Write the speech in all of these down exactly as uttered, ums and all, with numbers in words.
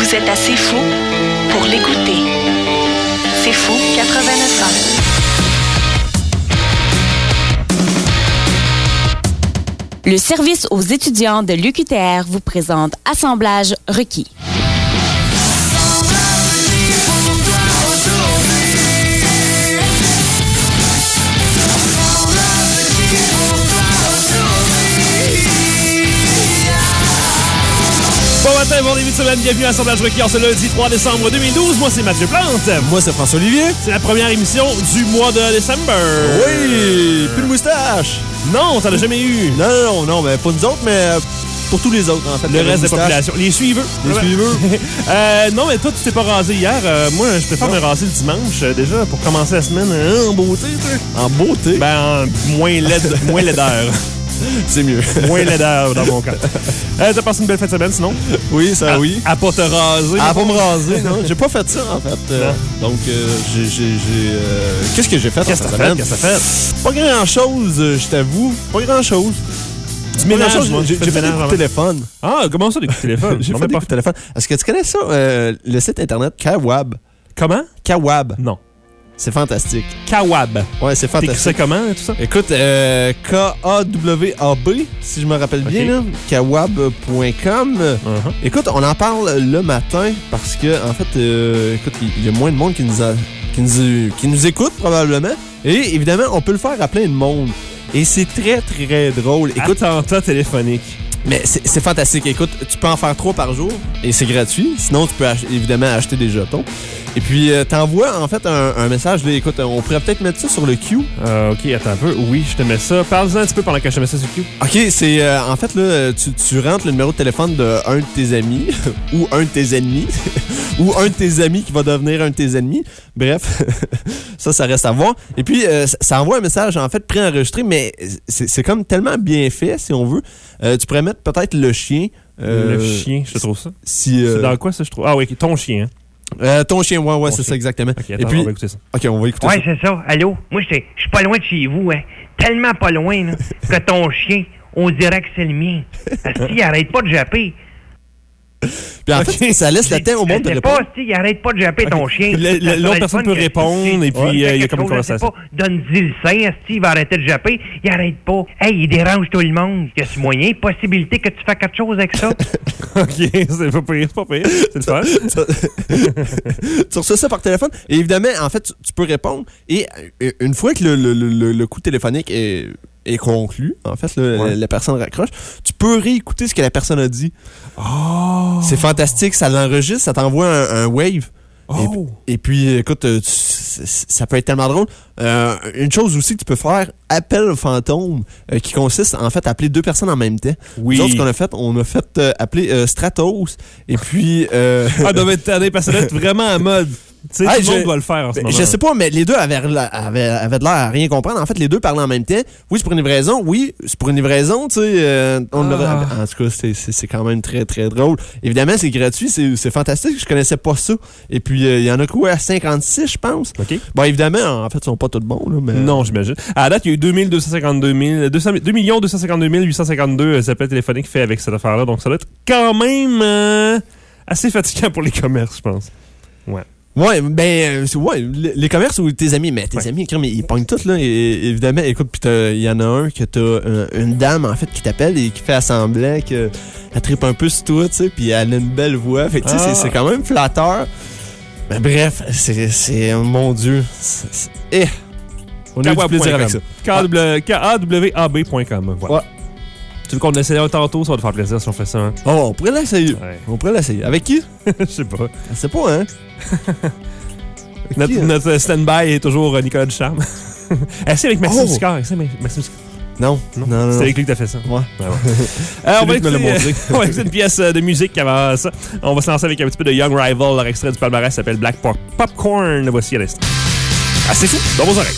Vous êtes assez fou pour l'écouter. C'est Fou quatre-vingt-neuf ans. Le service aux étudiants de l'U Q T R vous présente Assemblage requis. Bon matin, bon début de semaine, bienvenue à Assemblage requis en ce lundi trois décembre deux mille douze. Moi, c'est Mathieu Plante. Moi, c'est François Olivier. C'est la première émission du mois de décembre. Oui, plus de moustache. Non, t'en as jamais eu. Non, non, non, non, mais pas nous autres, mais pour tous les autres, en fait. Le reste de la population. Les suiveux. Les ouais. suiveux. euh, non, mais toi, tu t'es pas rasé hier. Euh, moi, je préfère non. me raser le dimanche, euh, déjà, pour commencer la semaine euh, en beauté, tu sais. En beauté? Ben, en moins laid, moins laideur. C'est mieux. Moins laideur dans mon cas. Euh, T'as passé une belle fin de semaine, sinon? Oui, ça, à, oui. À pas te raser. À pas me raser, non. J'ai pas fait ça, en fait. Euh, donc, euh, j'ai... j'ai, j'ai euh... Qu'est-ce que j'ai fait? Qu'est-ce que t'as fait? Qu'est-ce que t'as fait? Pas grand-chose, je t'avoue. Pas grand-chose. Du ménage, chose, moi, j'ai, j'ai fait des coups de téléphone. Ah, comment ça, des coups de téléphone? J'ai non, fait des pas coups de téléphone. Est-ce que tu connais ça, euh, le site internet Kawab? Comment? Kawab. Non. C'est fantastique. Kawab. Ouais, c'est fantastique. T'écris ça comment, tout ça? Écoute, euh, K A W A B, si je me rappelle bien, okay. là, kawab point com. Uh-huh. Écoute, on en parle le matin parce que, en fait, euh, écoute, il y a moins de monde qui nous, a, qui, nous, qui nous écoute, probablement. Et évidemment, on peut le faire à plein de monde. Et c'est très, très drôle. Écoute, attentat téléphonique. Mais c'est, c'est fantastique. Écoute, tu peux en faire trois par jour et c'est gratuit. Sinon, tu peux ach- évidemment acheter des jetons. Et puis, euh, t'envoies en fait un, un message. Là, écoute, on pourrait peut-être mettre ça sur le Q. Euh, ok, attends un peu. Oui, je te mets ça. Parle-en un petit peu pendant que je te mets ça sur le Q. Ok, c'est euh, en fait, là, tu, tu rentres le numéro de téléphone d'un de tes amis ou un de tes ennemis ou un de tes amis qui va devenir un de tes ennemis. Bref, ça, ça reste à voir. Et puis, euh, ça envoie un message en fait préenregistré, mais c'est, c'est comme tellement bien fait, si on veut. Euh, tu pourrais mettre peut-être le chien. Euh, le chien, je te trouve ça. Si, euh, c'est dans quoi ça, je trouve? Ah oui, ton chien. Hein? Euh, ton chien, ouais, ouais, ton c'est chien. ça, exactement. Ok, attends, et puis, on va écouter ça. Ok, on va écouter ouais, ça. Ouais, c'est ça. Allô? Moi, je suis pas loin de chez vous, hein. Tellement pas loin, là, que ton chien, on dirait que c'est le mien. Asti, il arrête pas de japper. Puis en okay. fait, ça laisse le temps au monde de répondre. Je sais pas, il arrête pas de japper okay. ton chien. Le, le, l'autre personne peut répondre et puis il ouais. euh, y a comme une conversation. Donne-y le sein, Asti, il va arrêter de japper. Il arrête pas. Hey, il dérange tout le monde. Y a-tu moyen, possibilité que tu fasses quelque chose avec ça? Ok, c'est pas pire, c'est pas pire. C'est le fun. Tu reçois ça par téléphone et évidemment, en fait, tu, tu peux répondre et une fois que le, le, le, le coup téléphonique est... est conclu, en fait, là, ouais. la, la personne raccroche, tu peux réécouter ce que la personne a dit. Oh! C'est fantastique, ça l'enregistre, ça t'envoie un, un wave. Oh! Et, et puis, écoute, tu, ça peut être tellement drôle. Euh, une chose aussi que tu peux faire, appel fantôme, euh, qui consiste, en fait, à appeler deux personnes en même temps. Oui. Nous autres, ce qu'on a fait, on a fait euh, appeler euh, Stratos, et puis... Euh... ah, doit être tanné, parce que là, vraiment en mode... Tu sais, hey, tout le monde doit le faire en ce moment. Je sais pas, mais les deux avaient, avaient, avaient de l'air à rien comprendre. En fait, les deux parlaient en même temps. Oui, c'est pour une livraison. Oui, c'est pour une livraison, tu sais. Euh, on ah. En tout cas, c'est, c'est, c'est quand même très, très drôle. Évidemment, c'est gratuit. C'est, c'est fantastique. Je connaissais pas ça. Et puis, il euh, y en a quoi? À cinquante-six, je pense. OK. Bon, évidemment, en fait, ils sont pas tous bons, là. Mais... Non, j'imagine. À la date, il y a eu deux millions deux cent cinquante-deux mille huit cent cinquante-deux appels téléphoniques faits avec cette affaire-là. Donc, ça doit être quand même euh, assez fatigant pour les commerces, je pense. Ouais. Ouais, ben, euh, ouais, les commerces ou tes amis, mais tes ouais. amis, mais ils pognent tout, là, et, évidemment. Écoute, puis il y en a un que t'as euh, une dame, en fait, qui t'appelle et qui fait semblant qu'elle trippe un peu sur toi, tu sais, puis elle a une belle voix. Fait que, tu sais, ah. c'est, c'est quand même flatteur. Mais bref, c'est, c'est mon Dieu. C'est, c'est, eh, on a eu du plaisir avec ça. K A W A B point com, voilà. Ouais. Tu veux qu'on essaye un tantôt, ça va te faire plaisir si on fait ça. Hein? Oh, on pourrait l'essayer. Ouais. On pourrait l'essayer. Avec qui? Je sais pas. Je sais pas, hein? notre, qui, notre stand-by est toujours Nicolas Ducharme. Essaye avec Maxime oh. Sicard. Essaye avec Maxime Sicard. Non, non, non. non c'est avec lui que t'as fait ça. Ouais. ouais, ouais. Alors, on, va écouter, euh, on va écouter une pièce de musique avant ça. On va se lancer avec un petit peu de Young Rival. Leur extrait du palmarès s'appelle Black Pop- Popcorn. Voici à l'instant. Ah, c'est fou. Dans vos oreilles.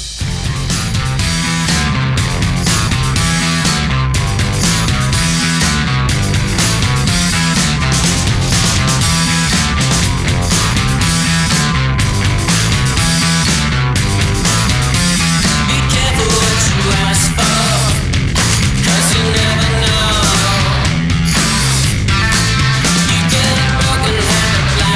Broken heart,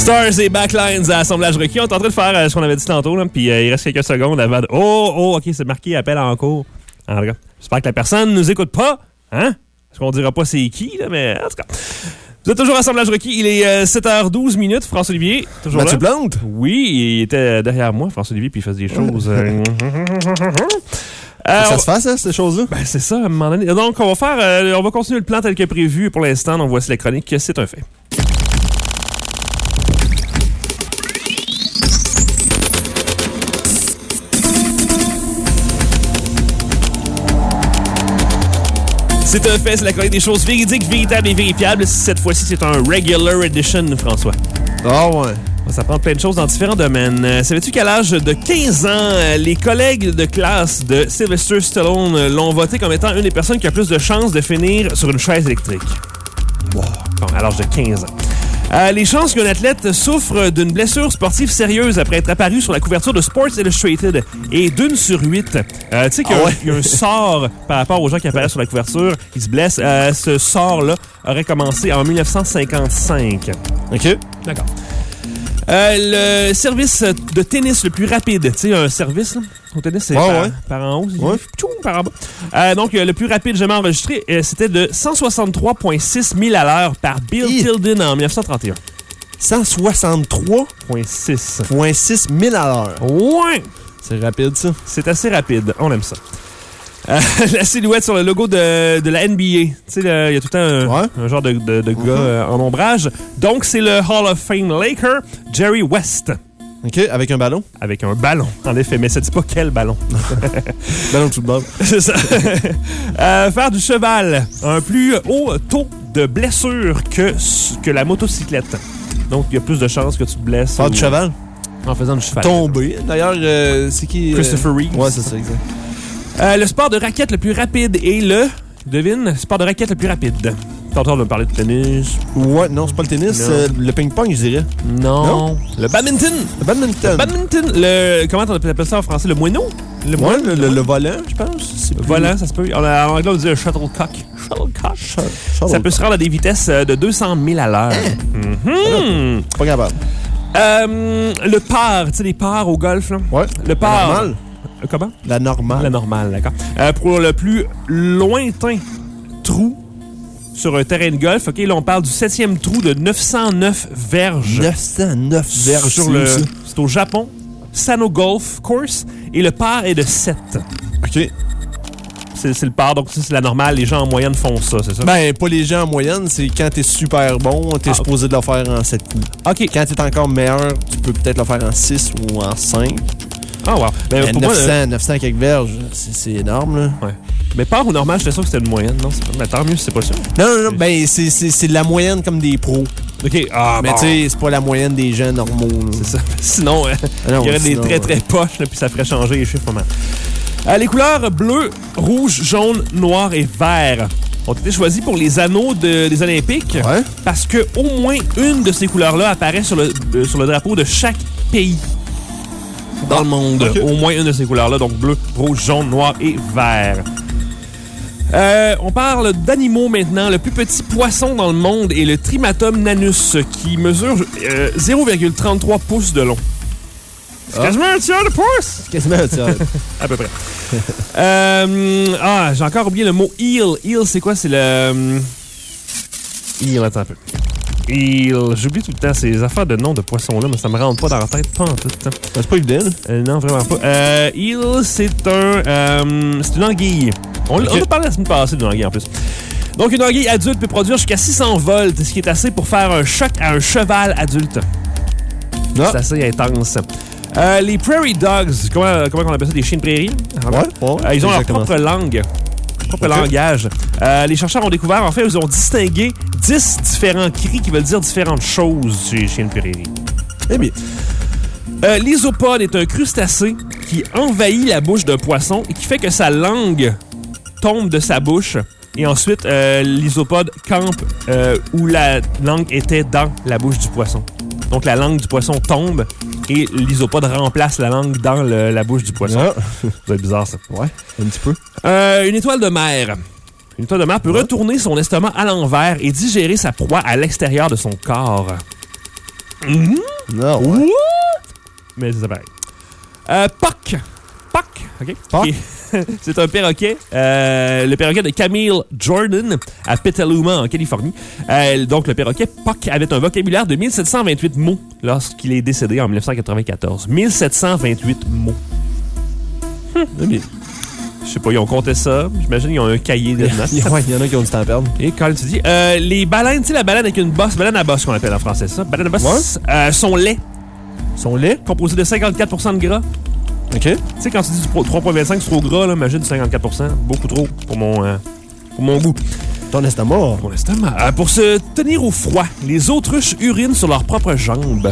Stars et Backlines à Assemblage requis. On est en train de faire euh, ce qu'on avait dit tantôt, là, puis euh, il reste quelques secondes avant de... Oh, oh, OK, c'est marqué appel en cours. En tout cas, j'espère que la personne ne nous écoute pas. Hein? Parce qu'on dira pas c'est qui, là, mais en tout cas... Vous êtes toujours à Assemblage requis. Il est euh, sept heures douze minutes. François-Olivier, toujours Mathieu là? Plante? Oui, il était derrière moi, François-Olivier, puis il faisait des choses... Euh... Euh, ça se fait, ça, ces choses-là? Ben, c'est ça, à un moment donné. Donc, on va faire, euh, on va continuer le plan tel que prévu pour l'instant. Donc, voici la chronique. C'est un fait. C'est un fait, c'est la chronique des choses véridiques, véritables et vérifiables. Cette fois-ci, c'est un regular edition, François. Ah ouais. Ça prend plein de choses dans différents domaines. Euh, savais-tu qu'à l'âge de quinze ans, euh, les collègues de classe de Sylvester Stallone euh, l'ont voté comme étant une des personnes qui a plus de chances de finir sur une chaise électrique? Wow. Bon, à l'âge de quinze ans. Euh, les chances qu'un athlète souffre d'une blessure sportive sérieuse après être apparu sur la couverture de Sports Illustrated est d'une sur huit. Euh, tu sais qu'il y a, ah ouais. un, il y a un sort par rapport aux gens qui apparaissent sur la couverture, qui se blessent. Euh, ce sort-là aurait commencé en dix-neuf cent cinquante-cinq. OK. D'accord. Euh, le service de tennis le plus rapide, tu sais, un service là, au tennis, c'est ouais, par, ouais. par en haut, ouais. tchoum, par en bas. Euh, donc, euh, le plus rapide jamais enregistré, euh, c'était de cent soixante-trois virgule six milles à l'heure par Bill I... Tilden en dix-neuf cent trente et un. cent soixante-trois virgule six virgule six milles à l'heure. Ouais! C'est rapide, ça. C'est assez rapide. On aime ça. Euh, la silhouette sur le logo de, de la N B A. Tu sais, il y a tout le temps un, ouais. un genre de, de, de gars mm-hmm. euh, en ombrage. Donc, c'est le Hall of Fame Laker, Jerry West. OK, avec un ballon? Avec un ballon, en effet. Mais ça dit pas quel ballon. Ballon de football. C'est ça. euh, faire du cheval. Un plus haut taux de blessure que, que la motocyclette. Donc, il y a plus de chances que tu te blesses. Faire ou... du cheval? En faisant du cheval. Tomber. D'ailleurs, euh, c'est qui? Christopher Reeves. Ouais, c'est ça, exact. Euh, le sport de raquette le plus rapide est le... Devine, le sport de raquette le plus rapide. Tantôt, on va parler de tennis. Ouais, non, c'est pas le tennis. Euh, le ping-pong, je dirais. Non. non. Le badminton. Le badminton. Le badminton. Le... Comment on appelle ça en français? Le moineau? Le ouais, moine, le, le, le volant, je pense. Le plus... volant, ça se peut. En, en anglais, on dit un shuttlecock. Shuttlecock. Sh- Shuttle ça peut se rendre à des vitesses de deux cent mille à l'heure. Mm-hmm. Pas capable. Euh, le par, tu sais, les pars au golf, là. Ouais. Le par. Normal. Euh, comment? La normale. La normale, d'accord. Euh, pour le plus lointain trou sur un terrain de golf, OK, là, on parle du septième trou de neuf cent neuf verges. neuf cent neuf verges. Sur le, c'est au Japon. Sano Golf Course. Et le par est de sept. OK. C'est, c'est le par, donc c'est la normale. Les gens en moyenne font ça, c'est ça? Ben, pas les gens en moyenne. C'est quand t'es super bon, t'es ah, supposé okay. de le faire en sept coups. OK. Quand t'es encore meilleur, tu peux peut-être le faire en six ou en cinq. Ah, wow. Ben, ben, pour neuf cents, moi, neuf cents quelques verges, c'est, c'est énorme, là. Ouais. Mais par ou normal, j'étais sûr que c'était une moyenne, non? C'est pas... Mais tant mieux si c'est pas ça. Non, non, non, ben, c'est, c'est, c'est de la moyenne comme des pros. OK. Ah, mais bon. tu sais, c'est pas la moyenne des gens normaux, là. C'est ça. Sinon, euh, ah non, il y aurait sinon, des très, très ouais. poches, là, puis ça ferait changer les chiffres vraiment. Euh, les couleurs bleu, rouge, jaune, noir et vert ont été choisies pour les anneaux de, des Olympiques. Ouais. Parce que au moins une de ces couleurs-là apparaît sur le, euh, sur le drapeau de chaque pays dans le monde. Okay. Au moins une de ces couleurs-là, donc bleu, rouge, jaune, noir et vert. Euh, on parle d'animaux maintenant. Le plus petit poisson dans le monde est le Trimatum nanus, qui mesure euh, zéro virgule trente-trois pouces de long. C'est ah. quasiment un tiers de pouce! C'est quasiment un tiers. À peu près. euh, ah, j'ai encore oublié le mot eel. Eel, c'est quoi? C'est le... Eel, attends un peu. Eel. J'oublie tout le temps ces affaires de noms de poissons-là, mais ça me rentre pas dans la tête, pas en tout. Hein. C'est pas évident. Euh, non, vraiment pas. Euh, eel, c'est un... Euh, c'est une anguille. On, okay. on a parlé la semaine passée d'une anguille en plus. Donc, une anguille adulte peut produire jusqu'à six cents volts, ce qui est assez pour faire un choc à un cheval adulte. Ah. C'est assez intense. Euh, les prairie dogs, comment, comment on appelle ça, des chiens de prairie? Ouais, ouais, euh, ils ont leur propre ça. langue, leur propre okay. langage. Euh, les chercheurs ont découvert, en fait, ils ont distingué dix différents cris qui veulent dire différentes choses chez les chiens de prairie. Eh bien. Euh, l'isopode est un crustacé qui envahit la bouche d'un poisson et qui fait que sa langue tombe de sa bouche. Et ensuite, euh, l'isopode campe euh, où la langue était dans la bouche du poisson. Donc, la langue du poisson tombe et l'isopode remplace la langue dans le, la bouche du poisson. Ah. Ça doit être bizarre, ça. Ouais, un petit peu. Euh, une étoile de mer. Une étoile de mer peut ouais. retourner son estomac à l'envers et digérer sa proie à l'extérieur de son corps. Mm-hmm. Non, ouais. Mais c'est pareil. Euh, Puck. Puck, OK? Puck? Qui- C'est un perroquet. Euh, le perroquet de Camille Jordan à Petaluma, en Californie. Euh, donc, le perroquet Puck avait un vocabulaire de mille sept cent vingt-huit mots lorsqu'il est décédé en mille neuf cent quatre-vingt-quatorze. mille sept cent vingt-huit mots. Hum. Je sais pas, ils ont compté ça. J'imagine qu'ils ont un cahier de notes. Ouais, il y en a qui ont du temps à perdre. Et quand tu dis, euh, les baleines, tu sais, la baleine avec une bosse, baleine à bosse qu'on appelle en français ça, baleine à bosse, Ouais. euh, sont laids, Son lait. composés de cinquante-quatre pour cent de gras. OK. Tu sais, quand tu dis du pro- trois virgule vingt-cinq, c'est trop gras, là, imagine du cinquante-quatre pour cent. Beaucoup trop pour mon, euh, pour mon goût. Ton estomac. Pour l'estomac. Euh, pour se tenir au froid, les autruches urinent sur leurs propres jambes.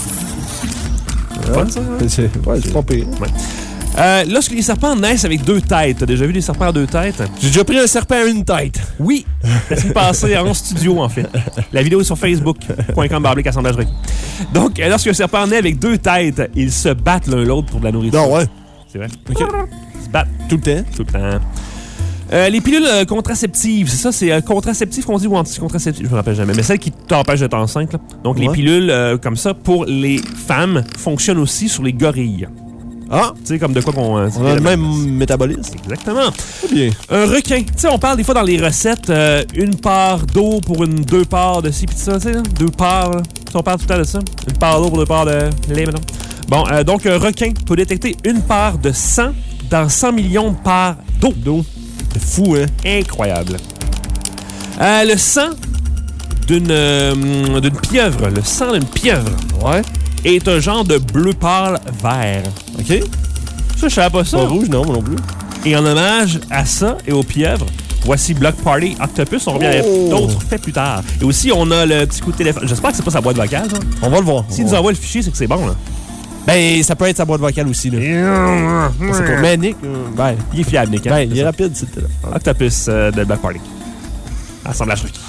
C'est fun, ça, hein? C'est ouais, c'est pas pire. Ouais. Euh, lorsque les serpents naissent avec deux têtes, t'as déjà vu des serpents à deux têtes? J'ai déjà pris un serpent à une tête. Oui, ça s'est passé en studio, en fait. La vidéo est sur facebook point com barblique assemblage requis. Donc, euh, lorsqu'un serpent naît avec deux têtes, ils se battent l'un l'autre pour de la nourriture. Non, ouais. C'est vrai? OK. Ils se battent Tout le temps. tout le temps. Euh, les pilules euh, contraceptives, c'est ça, c'est euh, contraceptif qu'on dit ou anticontraceptif, je me rappelle jamais, mais celles qui t'empêchent d'être enceinte, là. Donc, les Ouais. pilules euh, comme ça, pour les femmes, fonctionnent aussi sur les gorilles. Ah, Tu sais, comme de quoi qu'on... euh, on a le même métabolisme. Exactement. Très bien. Un requin. Tu sais, on parle des fois dans les recettes, euh, une part d'eau pour une deux parts de ci pis de ça, tu sais, là, deux parts, là. Tu sais, on parle tout le temps de ça. Une part d'eau pour deux parts de lait, maintenant. Bon, euh, donc, un requin peut détecter une part de sang dans cent millions de parts d'eau. D'eau. C'est fou, hein? Incroyable. Euh, le sang d'une euh, d'une pieuvre, le sang d'une pieuvre, Ouais. est un genre de bleu pâle vert. OK. Ça, je savais pas ça. Pas rouge, non, moi non plus. Et en hommage à ça et aux pieuvres, voici Block Party Octopus. On revient avec Oh! d'autres faits plus tard. Et aussi, on a le petit coup de téléphone. J'espère que c'est pas sa boîte vocale, ça. On va le voir. S'il On nous va- envoie le fichier, c'est que c'est bon, là. Ben, ça peut être sa boîte vocale aussi, là. C'est pas. Mais Nick, euh, ben, Il est fiable, Nick. hein? ben, il C'est est ça. rapide, c'est le téléphone. Octopus euh, de Block Party. Assemblage requis.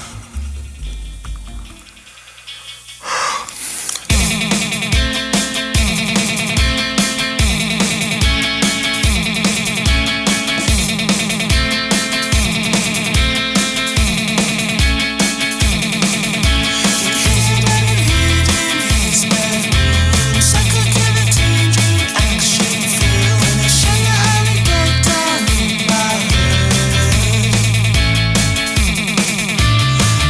Action, feel, and I show you how to get down in my head.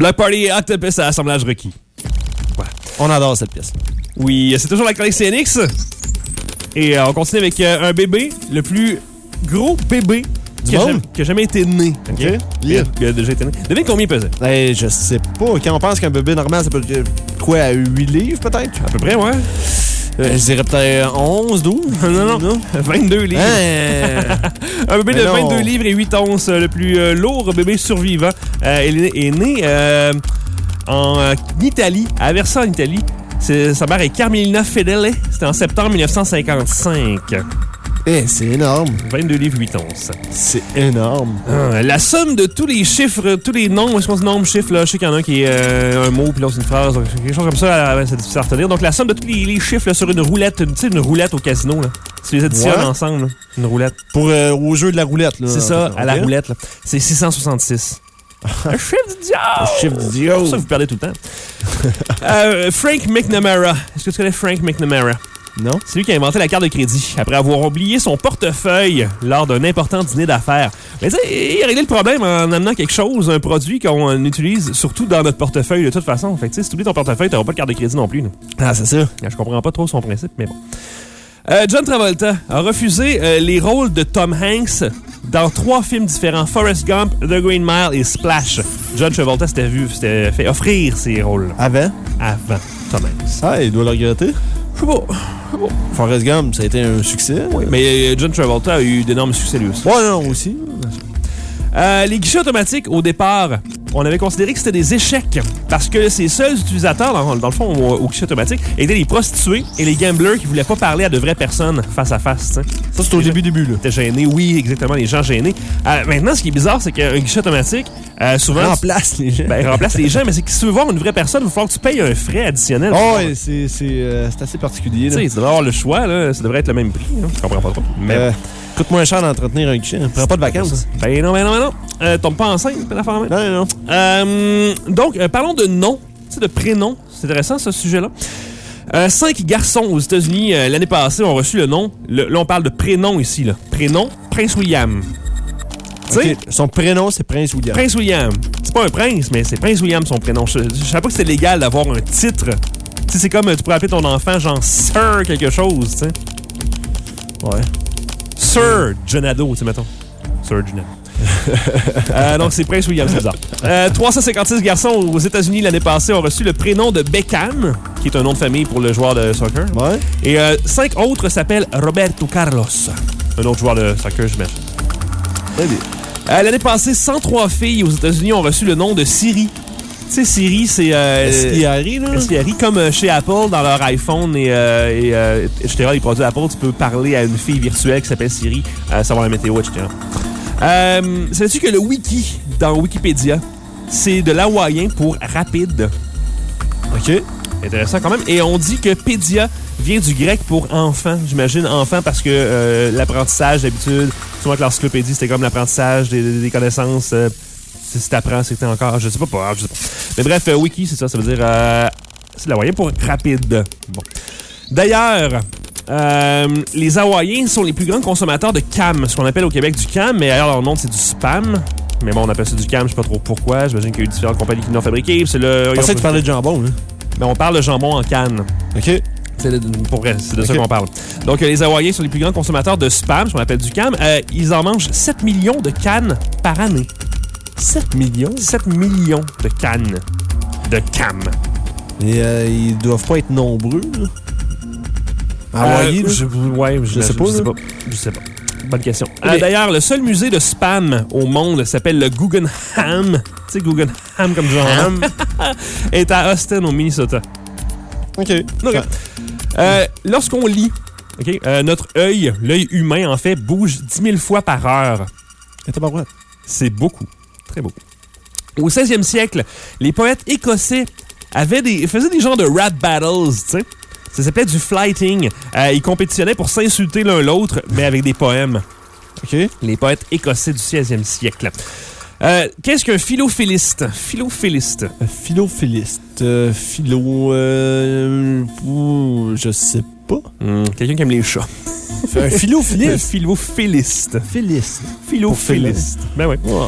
Block Party et Octopus à assemblage requis. Ouais. On adore cette pièce. Oui, c'est toujours la chronique C N X. Et euh, on continue avec euh, un bébé, le plus gros bébé qui a, jamais, qui a jamais été né. OK? Okay. Il, a, il a déjà été né. Devine combien il pesait? Ben, je sais pas. Quand on pense qu'un bébé normal, ça peut être quoi, à huit livres peut-être? À peu près, ouais. Euh, je dirais peut-être onze, douze. non, non, non. vingt-deux livres. Hein? Un bébé Mais de non. vingt-deux livres et huit onces, le plus euh, lourd bébé survivant. Euh, il est, est né euh, en euh, Italie, à Aversa, en Italie. C'est, sa mère est Carmelina Fedele. C'était en septembre dix-neuf cent cinquante-cinq. Eh, c'est énorme. vingt-deux livres, huit onces. C'est énorme. Ah, la somme de tous les chiffres, tous les nombres, est-ce qu'on dit nombre, chiffre, là? Je sais qu'il y en a un qui est euh, un mot, puis l'autre c'est une phrase, donc quelque chose comme ça, euh, c'est difficile à retenir. Donc la somme de tous les, les chiffres là, sur une roulette, tu sais, une roulette au casino, là. Tu les additionnes Ouais. ensemble, là, une roulette. Pour euh, au jeu de la roulette, là. C'est ça, en fait, à la ok. roulette, là. C'est six cent soixante-six. Un chiffre du diable! Le chiffre du C'est diable. pour ça que vous perdez tout le temps. euh, Frank McNamara. Est-ce que tu connais Frank McNamara? Non? C'est lui qui a inventé la carte de crédit après avoir oublié son portefeuille lors d'un important dîner d'affaires. Mais tu sais, il a réglé le problème en amenant quelque chose, un produit qu'on utilise surtout dans notre portefeuille de toute façon. Fait que tu sais, si tu oublies ton portefeuille, tu n'auras pas de carte de crédit non plus. Là. Ah, c'est ça. Je comprends pas trop son principe, mais bon. Euh, John Travolta a refusé euh, les rôles de Tom Hanks dans trois films différents, Forrest Gump, The Green Mile et Splash. John Travolta s'était vu, s'était fait offrir ces rôles-là Avant? avant Tom Hanks. Ah, il doit le regretter. Je sais pas. Forrest Gump, ça a été un succès. Oui, mais euh, John Travolta a eu d'énormes succès lui aussi. Ouais, non, aussi. Euh, les guichets automatiques, au départ, on avait considéré que c'était des échecs parce que ces seuls utilisateurs, dans, dans le fond, au, au guichet automatique, étaient les prostituées et les gamblers qui voulaient pas parler à de vraies personnes face à face. T'sais. Ça, c'est au début, début, là. T'es gêné, oui, exactement, les gens gênés. Euh, maintenant, ce qui est bizarre, c'est qu'un guichet automatique, euh, souvent... Remplace les gens. Ben, remplace les gens, mais c'est que si tu veux voir une vraie personne, il va falloir que tu payes un frais additionnel. Oh, ouais, c'est, c'est, euh, c'est assez particulier, Tu là. sais, tu devrais avoir le choix, là, ça devrait être le même prix. Hein. Je comprends pas trop. Mais Euh, coûte moins cher d'entretenir un guichet. Prends pas de vacances. ben non, ben non, ben non. Euh, tombe pas enceinte, c'est l'affaire même. Non, non, non. Euh, donc, euh, parlons de noms, tu sais, de prénoms. C'est intéressant, ce sujet-là. Euh, cinq garçons aux États-Unis, euh, l'année passée, ont reçu le nom. Le, là, on parle de prénom ici, là. Prénom, Prince William. Tu sais, Ok, son prénom, c'est Prince William. Prince William. C'est pas un prince, mais c'est Prince William, son prénom. Je, je savais pas que c'était légal d'avoir un titre. Tu sais, c'est comme, euh, tu pourrais appeler ton enfant, genre, Sir quelque chose, tu sais. Ouais. Sir Jonado, tu sais, mettons. Sir Jonado. euh, donc, c'est Prince William, c'est bizarre. Euh, trois cent cinquante-six garçons aux États-Unis l'année passée ont reçu le prénom de Beckham, qui est un nom de famille pour le joueur de soccer. Ouais. Et euh, cinq autres s'appellent Roberto Carlos, un autre joueur de soccer, j'imagine. Très bien. Euh, l'année passée, cent trois filles aux États-Unis ont reçu le nom de Siri. Tu sais, Siri, c'est... Euh, Est-ce qu'il arrive, là? S I R I, comme euh, chez Apple, dans leur iPhone et, euh, et euh, et cetera, les produits Apple, tu peux parler à une fille virtuelle qui s'appelle Siri, euh, savoir la météo, et cetera. Euh, Savais-tu que le wiki, dans Wikipédia, c'est de l'hawaïen pour rapide? OK. Intéressant quand même. Et on dit que pédia vient du grec pour enfant. J'imagine enfant parce que euh, l'apprentissage, d'habitude, souvent que l'encyclopédie, c'était comme l'apprentissage des, des connaissances... Euh, si t'apprends, c'était encore... Je sais pas, pas, je sais pas. Mais bref, euh, wiki, c'est ça. Ça veut dire... Euh, c'est l'hawaïen pour rapide. Bon. D'ailleurs, euh, les Hawaïens sont les plus grands consommateurs de cam, ce qu'on appelle au Québec du cam, mais ailleurs dans le monde, c'est du spam. Mais bon, on appelle ça du cam, je sais pas trop pourquoi. J'imagine qu'il y a eu différentes compagnies qui l'ont fabriqué. C'est le... Je pensais que tu parlais de jambon, là. Mais on parle de jambon en canne. OK. C'est de, pour vrai, c'est de Ok. ça qu'on parle. Donc, euh, les Hawaïens sont les plus grands consommateurs de spam, ce qu'on appelle du cam. Euh, ils en mangent sept millions de cannes par année. sept millions? sept millions de cannes de cam. Et euh, ils doivent pas être nombreux, là. Hawaï, Euh, là? je, ouais, je, Je sais pas, Je sais là. pas. Je sais pas. Bonne question. Mais- Euh, D'ailleurs, le seul musée de spam au monde s'appelle le Guggenheim. Tu sais, Guggenheim comme genre. est à Austin, au Minnesota. OK. Ok. Euh, Lorsqu'on lit, ok, euh, notre œil, l'œil humain, en fait, bouge dix mille fois par heure. Et t'as pas droit. C'est beaucoup. Très beaucoup. Au seizième siècle, les poètes écossais avaient des, faisaient des genres de rap battles, tu sais. Ça s'appelait du flighting. Euh, ils compétitionnaient pour s'insulter l'un l'autre, mais avec des poèmes. OK. Les poètes écossais du seizième siècle. Euh, Qu'est-ce qu'un philophiliste? Philophiliste. Euh, philophiliste. Euh, philo... Euh, ouh, je sais pas. Hmm, Quelqu'un qui aime les chats. Un Un philophiliste? philophiliste. Philiste. Philophiliste. Ben oui. Wow.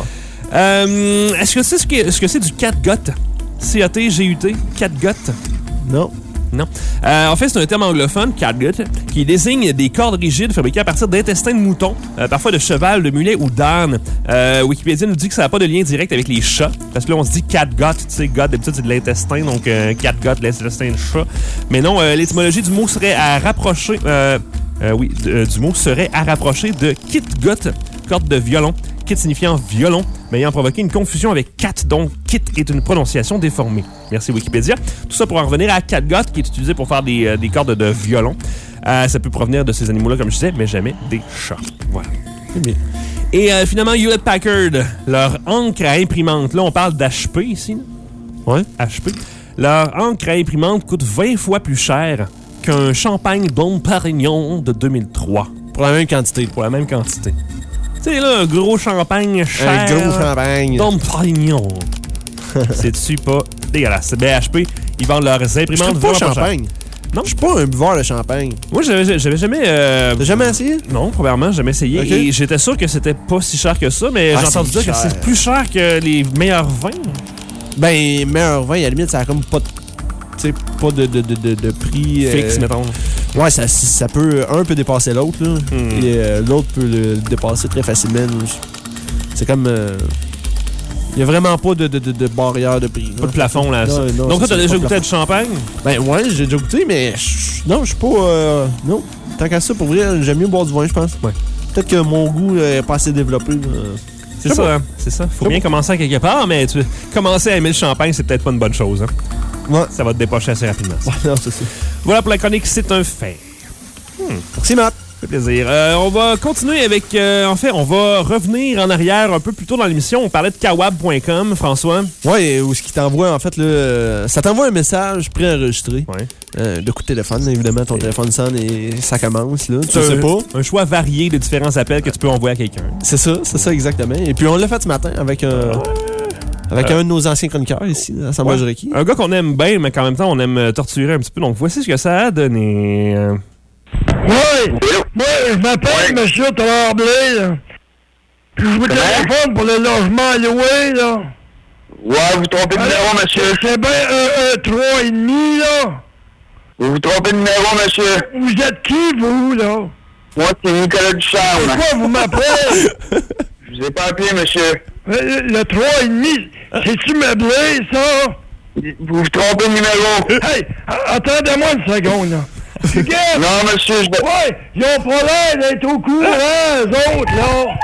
Euh, est-ce que tu sais ce que, ce que c'est du catgut? C A T G U T? Catgut? Non. Non. Euh, en fait, c'est un terme anglophone, catgut, qui désigne des cordes rigides fabriquées à partir d'intestins de mouton, euh, parfois de cheval, de mulet ou d'âne. Euh, Wikipédia nous dit que ça n'a pas de lien direct avec les chats, parce que là, on se dit catgut, tu sais, gut, d'habitude, c'est de l'intestin, donc euh, catgut, l'intestin de chat. Mais non, euh, l'étymologie du mot serait à rapprocher... Euh, euh, oui, euh, du mot serait à rapprocher de kitgut, corde de violon. Kit signifiant violon, mais ayant provoqué une confusion avec cat, donc kit est une prononciation déformée. Merci Wikipédia. Tout ça pour en revenir à catgut, qui est utilisé pour faire des, euh, des cordes de violon. Euh, ça peut provenir de ces animaux-là, comme je disais, mais jamais des chats. Voilà. Et euh, finalement, Hewlett Packard, leur encre à imprimante. Là, on parle d'H P ici. Ouais. H P. Leur encre à imprimante coûte vingt fois plus cher qu'un champagne Dom Pérignon de deux mille trois. Pour la même quantité. Pour la même quantité. Tu sais, là, un gros champagne cher. Un gros champagne. Dom Pérignon. C'est-tu pas dégueulasse? Ben, H P, ils vendent leurs Je imprimantes pas vraiment pas champagne. Non? Je suis pas un buveur de champagne. Moi, j'avais, j'avais jamais... Euh... T'as jamais essayé? Non, premièrement, jamais essayé. Okay. Et j'étais sûr que c'était pas si cher que ça, mais Ah, j'ai entendu c'est dire cher. que c'est plus cher que les meilleurs vins. Ben, meilleur vin, à la limite, ça a comme pas de, tu sais, pas de, de, de, de, de prix... Fixe, euh, mettons. Ouais, ça, ça peut... Un peut dépasser l'autre, là. Hmm. Et euh, l'autre peut le dépasser très facilement. Là. C'est comme... Il n'y a vraiment pas de, de, de, de barrière de prix. Pas de plafond, là. Non, ça. non, Donc, toi, c'est t'as ça, déjà pas de goûté à du champagne? Ben ouais, j'ai déjà goûté, mais je- non, je suis pas... Euh, non, tant qu'à ça, pour vrai, j'aime mieux boire du vin, je pense. Ouais. Peut-être que mon goût n'est pas assez développé. euh. C'est Je sais ça, pas. hein? C'est ça. Faut Je sais bien commencer à quelque part, mais tu commencer à aimer le champagne, c'est peut-être pas une bonne chose. Hein? Ouais. Ça va te dépocher assez rapidement. ça. Ouais, non, c'est ça. Voilà pour la chronique, c'est un fait. Merci, Matt. Ça fait plaisir. Euh, on va continuer avec... Euh, en fait, on va revenir en arrière un peu plus tôt dans l'émission. On parlait de kawab point com, François. Ouais, ou ce qui t'envoie, en fait, là, euh, ça t'envoie un message préenregistré. Ouais. Euh, de coup de téléphone, évidemment, ton téléphone sonne et ça commence, là. Tu C'est sais un- pas. Un choix varié de différents appels que tu peux envoyer à quelqu'un. C'est ça, c'est ça exactement. Et puis on l'a fait ce matin avec un, avec un de nos anciens chroniqueurs ici, à Assemblage Ouais. Requis. Un gars qu'on aime bien, mais qu'en même temps, on aime euh, torturer un petit peu. Donc, voici ce que ça a donné. Euh, Oui, moi, je m'appelle Monsieur Tremblay, là. Puis je vous téléphone pour le logement loué, là. Ouais, vous trompez de numéro, monsieur. C'est bien un, un trois et demi, là. Vous vous trompez de numéro, monsieur. Vous êtes qui, vous, là? Moi, c'est Nicolas Ducharme. Pourquoi vous m'appelez? Je vous ai pas appelé, monsieur. Le, le trois et demi, c'est-tu meublé, ça? Vous vous trompez de numéro. Hey, a- attendez-moi une seconde, là. Regarde! Non, monsieur, je... Ouais, ils ont pas l'air d'être au courant, eux autres, là.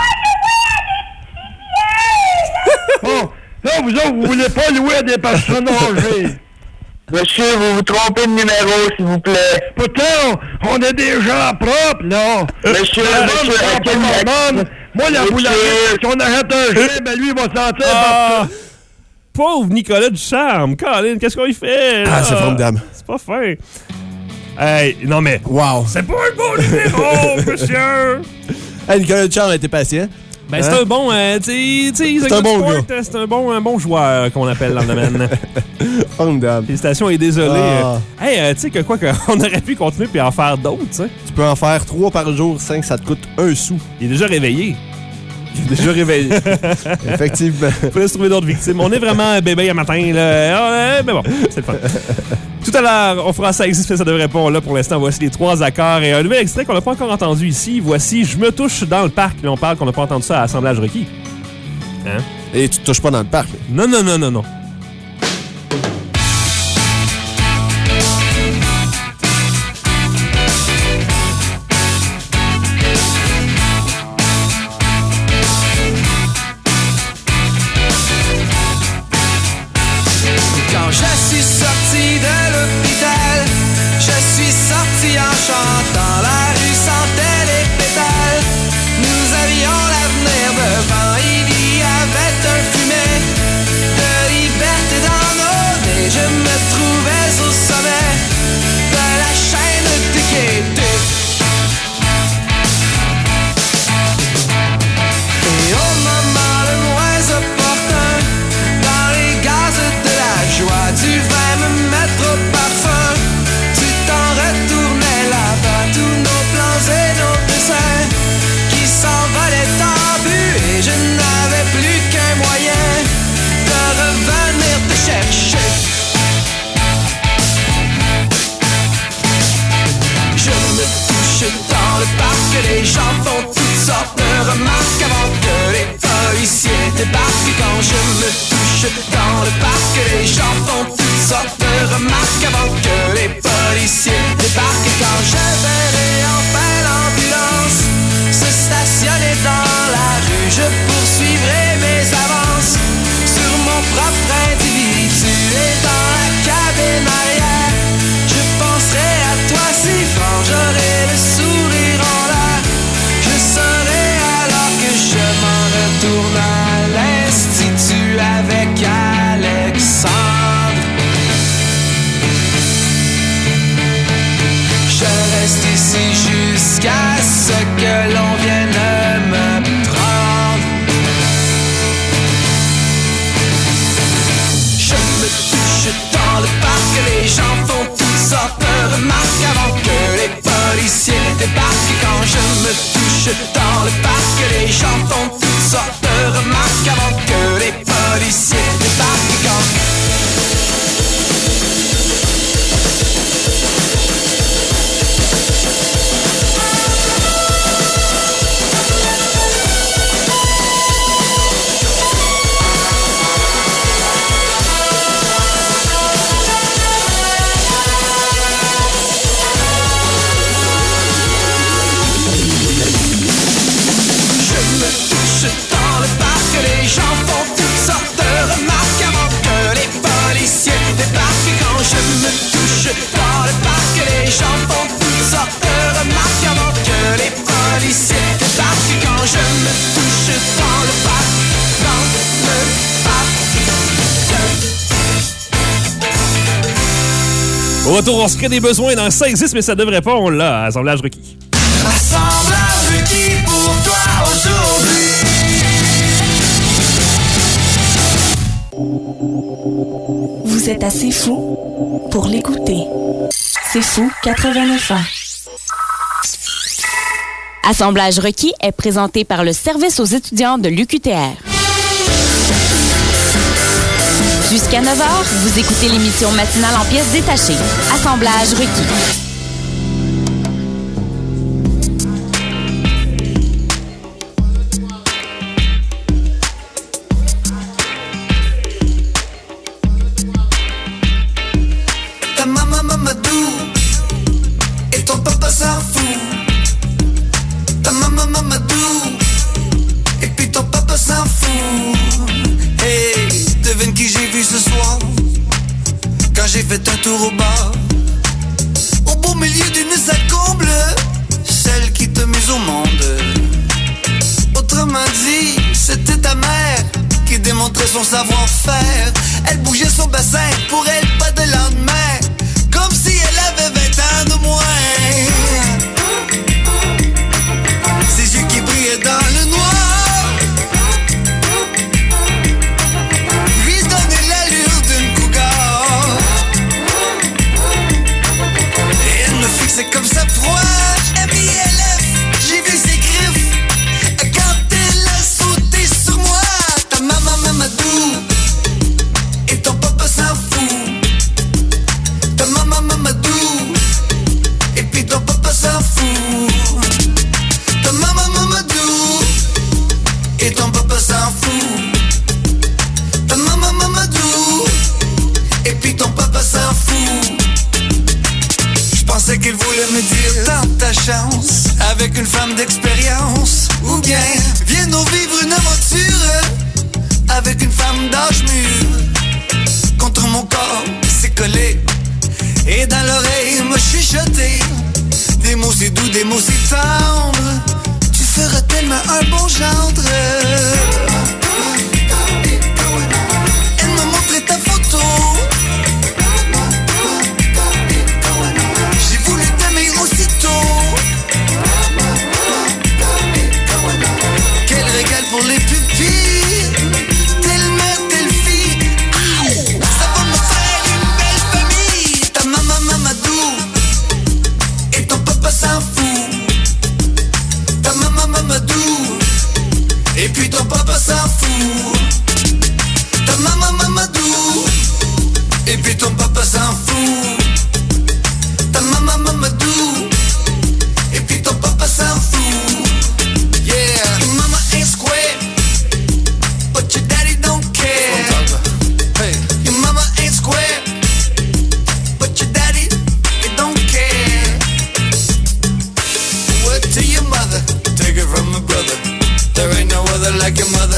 Bon, là, vous autres, vous voulez pas louer à des personnes âgées. Monsieur, vous vous trompez de numéro, s'il vous plaît. Pourtant, on a des gens propres, là. Monsieur, La bonne monsieur, prend à pas quel- la bonne. Moi, la Monsieur. boulangerie, si on arrête un chien, ben lui, il va sentir Ah! partout. Pauvre Nicolas Ducharme! Colin, qu'est-ce qu'on y fait? Ah, là? c'est formidable. C'est pas fin. Hey, non mais... Wow. C'est pas un bon numéro, monsieur! Hey, Nicolas Ducharme a été patient. Ben, Hein? c'est un bon... Euh, tu sais, C'est un bon Sport, gars. euh, C'est un bon, un bon joueur qu'on appelle dans le domaine. Formidable. Félicitations et désolé. Ah. Euh, Hey, euh, tu sais que quoi, qu'on aurait pu continuer puis en faire d'autres, tu sais. Tu peux en faire trois par jour, cinq, ça te coûte un sou. Il est déjà réveillé. Il est déjà réveillé. Effectivement. Il faudrait se trouver d'autres victimes. On est vraiment bébé un matin, là. Ah, ouais, mais bon, c'est le fun. Tout à l'heure, on fera ça existe, mais ça devrait pas. Là, pour l'instant, voici les trois accords et un nouvel extrait qu'on n'a pas encore entendu ici. Voici Je me touche dans le parc. Là, on parle qu'on n'a pas entendu ça à Assemblage Requis. Hein? Et tu te touches pas dans le parc. là. Non, non, non, non, non. Quand je suis sorti de l'hôpital, je suis sorti en chantant. La rue sentait les pétales. Nous avions l'avenir devant. Il y avait un fumet de les gens font toutes sortes de remarques avant que les policiers débarquent. Quand je me touche dans le parc, les gens font toutes sortes de remarques avant que les policiers débarquent. Quand les gens font toutes sortes de remarques avant que les policiers débarquent. Quand je me touche dans le parc, les gens font toutes sortes de remarques avant que les policiers débarquent. Quand je me touche dans le parc, dans le parc. Au retour, on se crée des besoins. Dans ça existe, mais ça devrait pas. On l'a. Assemblage requis. Assemblage requis pour toi aujourd'hui. Vous êtes assez fou pour l'écouter. C'est fou quatre-vingt-neuf ans. Assemblage requis est présenté par le service aux étudiants de l'U Q T R. Jusqu'à neuf heures, vous écoutez l'émission matinale en pièces détachées. Assemblage requis. Ta maman Mamadou et ton papa s'en fout. Ta maman Mamadou et puis ton papa s'en fout. Hey, devine qui j'ai vu ce soir quand j'ai fait un tour au bar. Au beau milieu d'une saccombe bleue, celle qui t'a mise au monde. Autrement dit, c'était ta mère qui démontrait son savoir-faire. Elle bougeait son bassin, pour elle pas de lendemain, comme si elle avait vingt ans de moins. Ses yeux qui brillaient dans le noir lui donnaient l'allure d'une cougar. Et elle me fixait comme sa proie. M I L F, j'ai vu ses griffes quand elle a sauté sur moi. Ta maman Mamadou et ton papa s'en fout. Ta maman Mamadou et puis ton papa s'en fout. Ta maman Mamadou et ton papa s'en fout. Ta maman Mamadou et puis ton papa s'en fout. Je pensais qu'il voulait me dire tente ta chance avec une femme d'expérience, ou bien viens nous vivre une aventure avec une femme d'âge mûr. Contre mon corps c'est collé et dans l'oreille me chuchoter des mots si doux, des mots si tendres. Tu feras tellement un bon gendre. Elle m'a montré ta photo. J'ai voulu t'aimer aussitôt. Quel régal pour les pupilles. Telle mère, telle fille. Ça va me faire une belle famille. Ta maman Mamadou et ton papa s'en fout. Ta maman Mamadou et puis ton papa s'en fout. Ta maman Mamadou et puis ton papa s'en fout. Ta maman Mamadou et puis ton papa s'en fout. Yeah, your mama ain't square, but your daddy don't care. Hey, your mama ain't square, but your daddy he don't care. Word to your mother, take it from my brother. There ain't no other like your mother.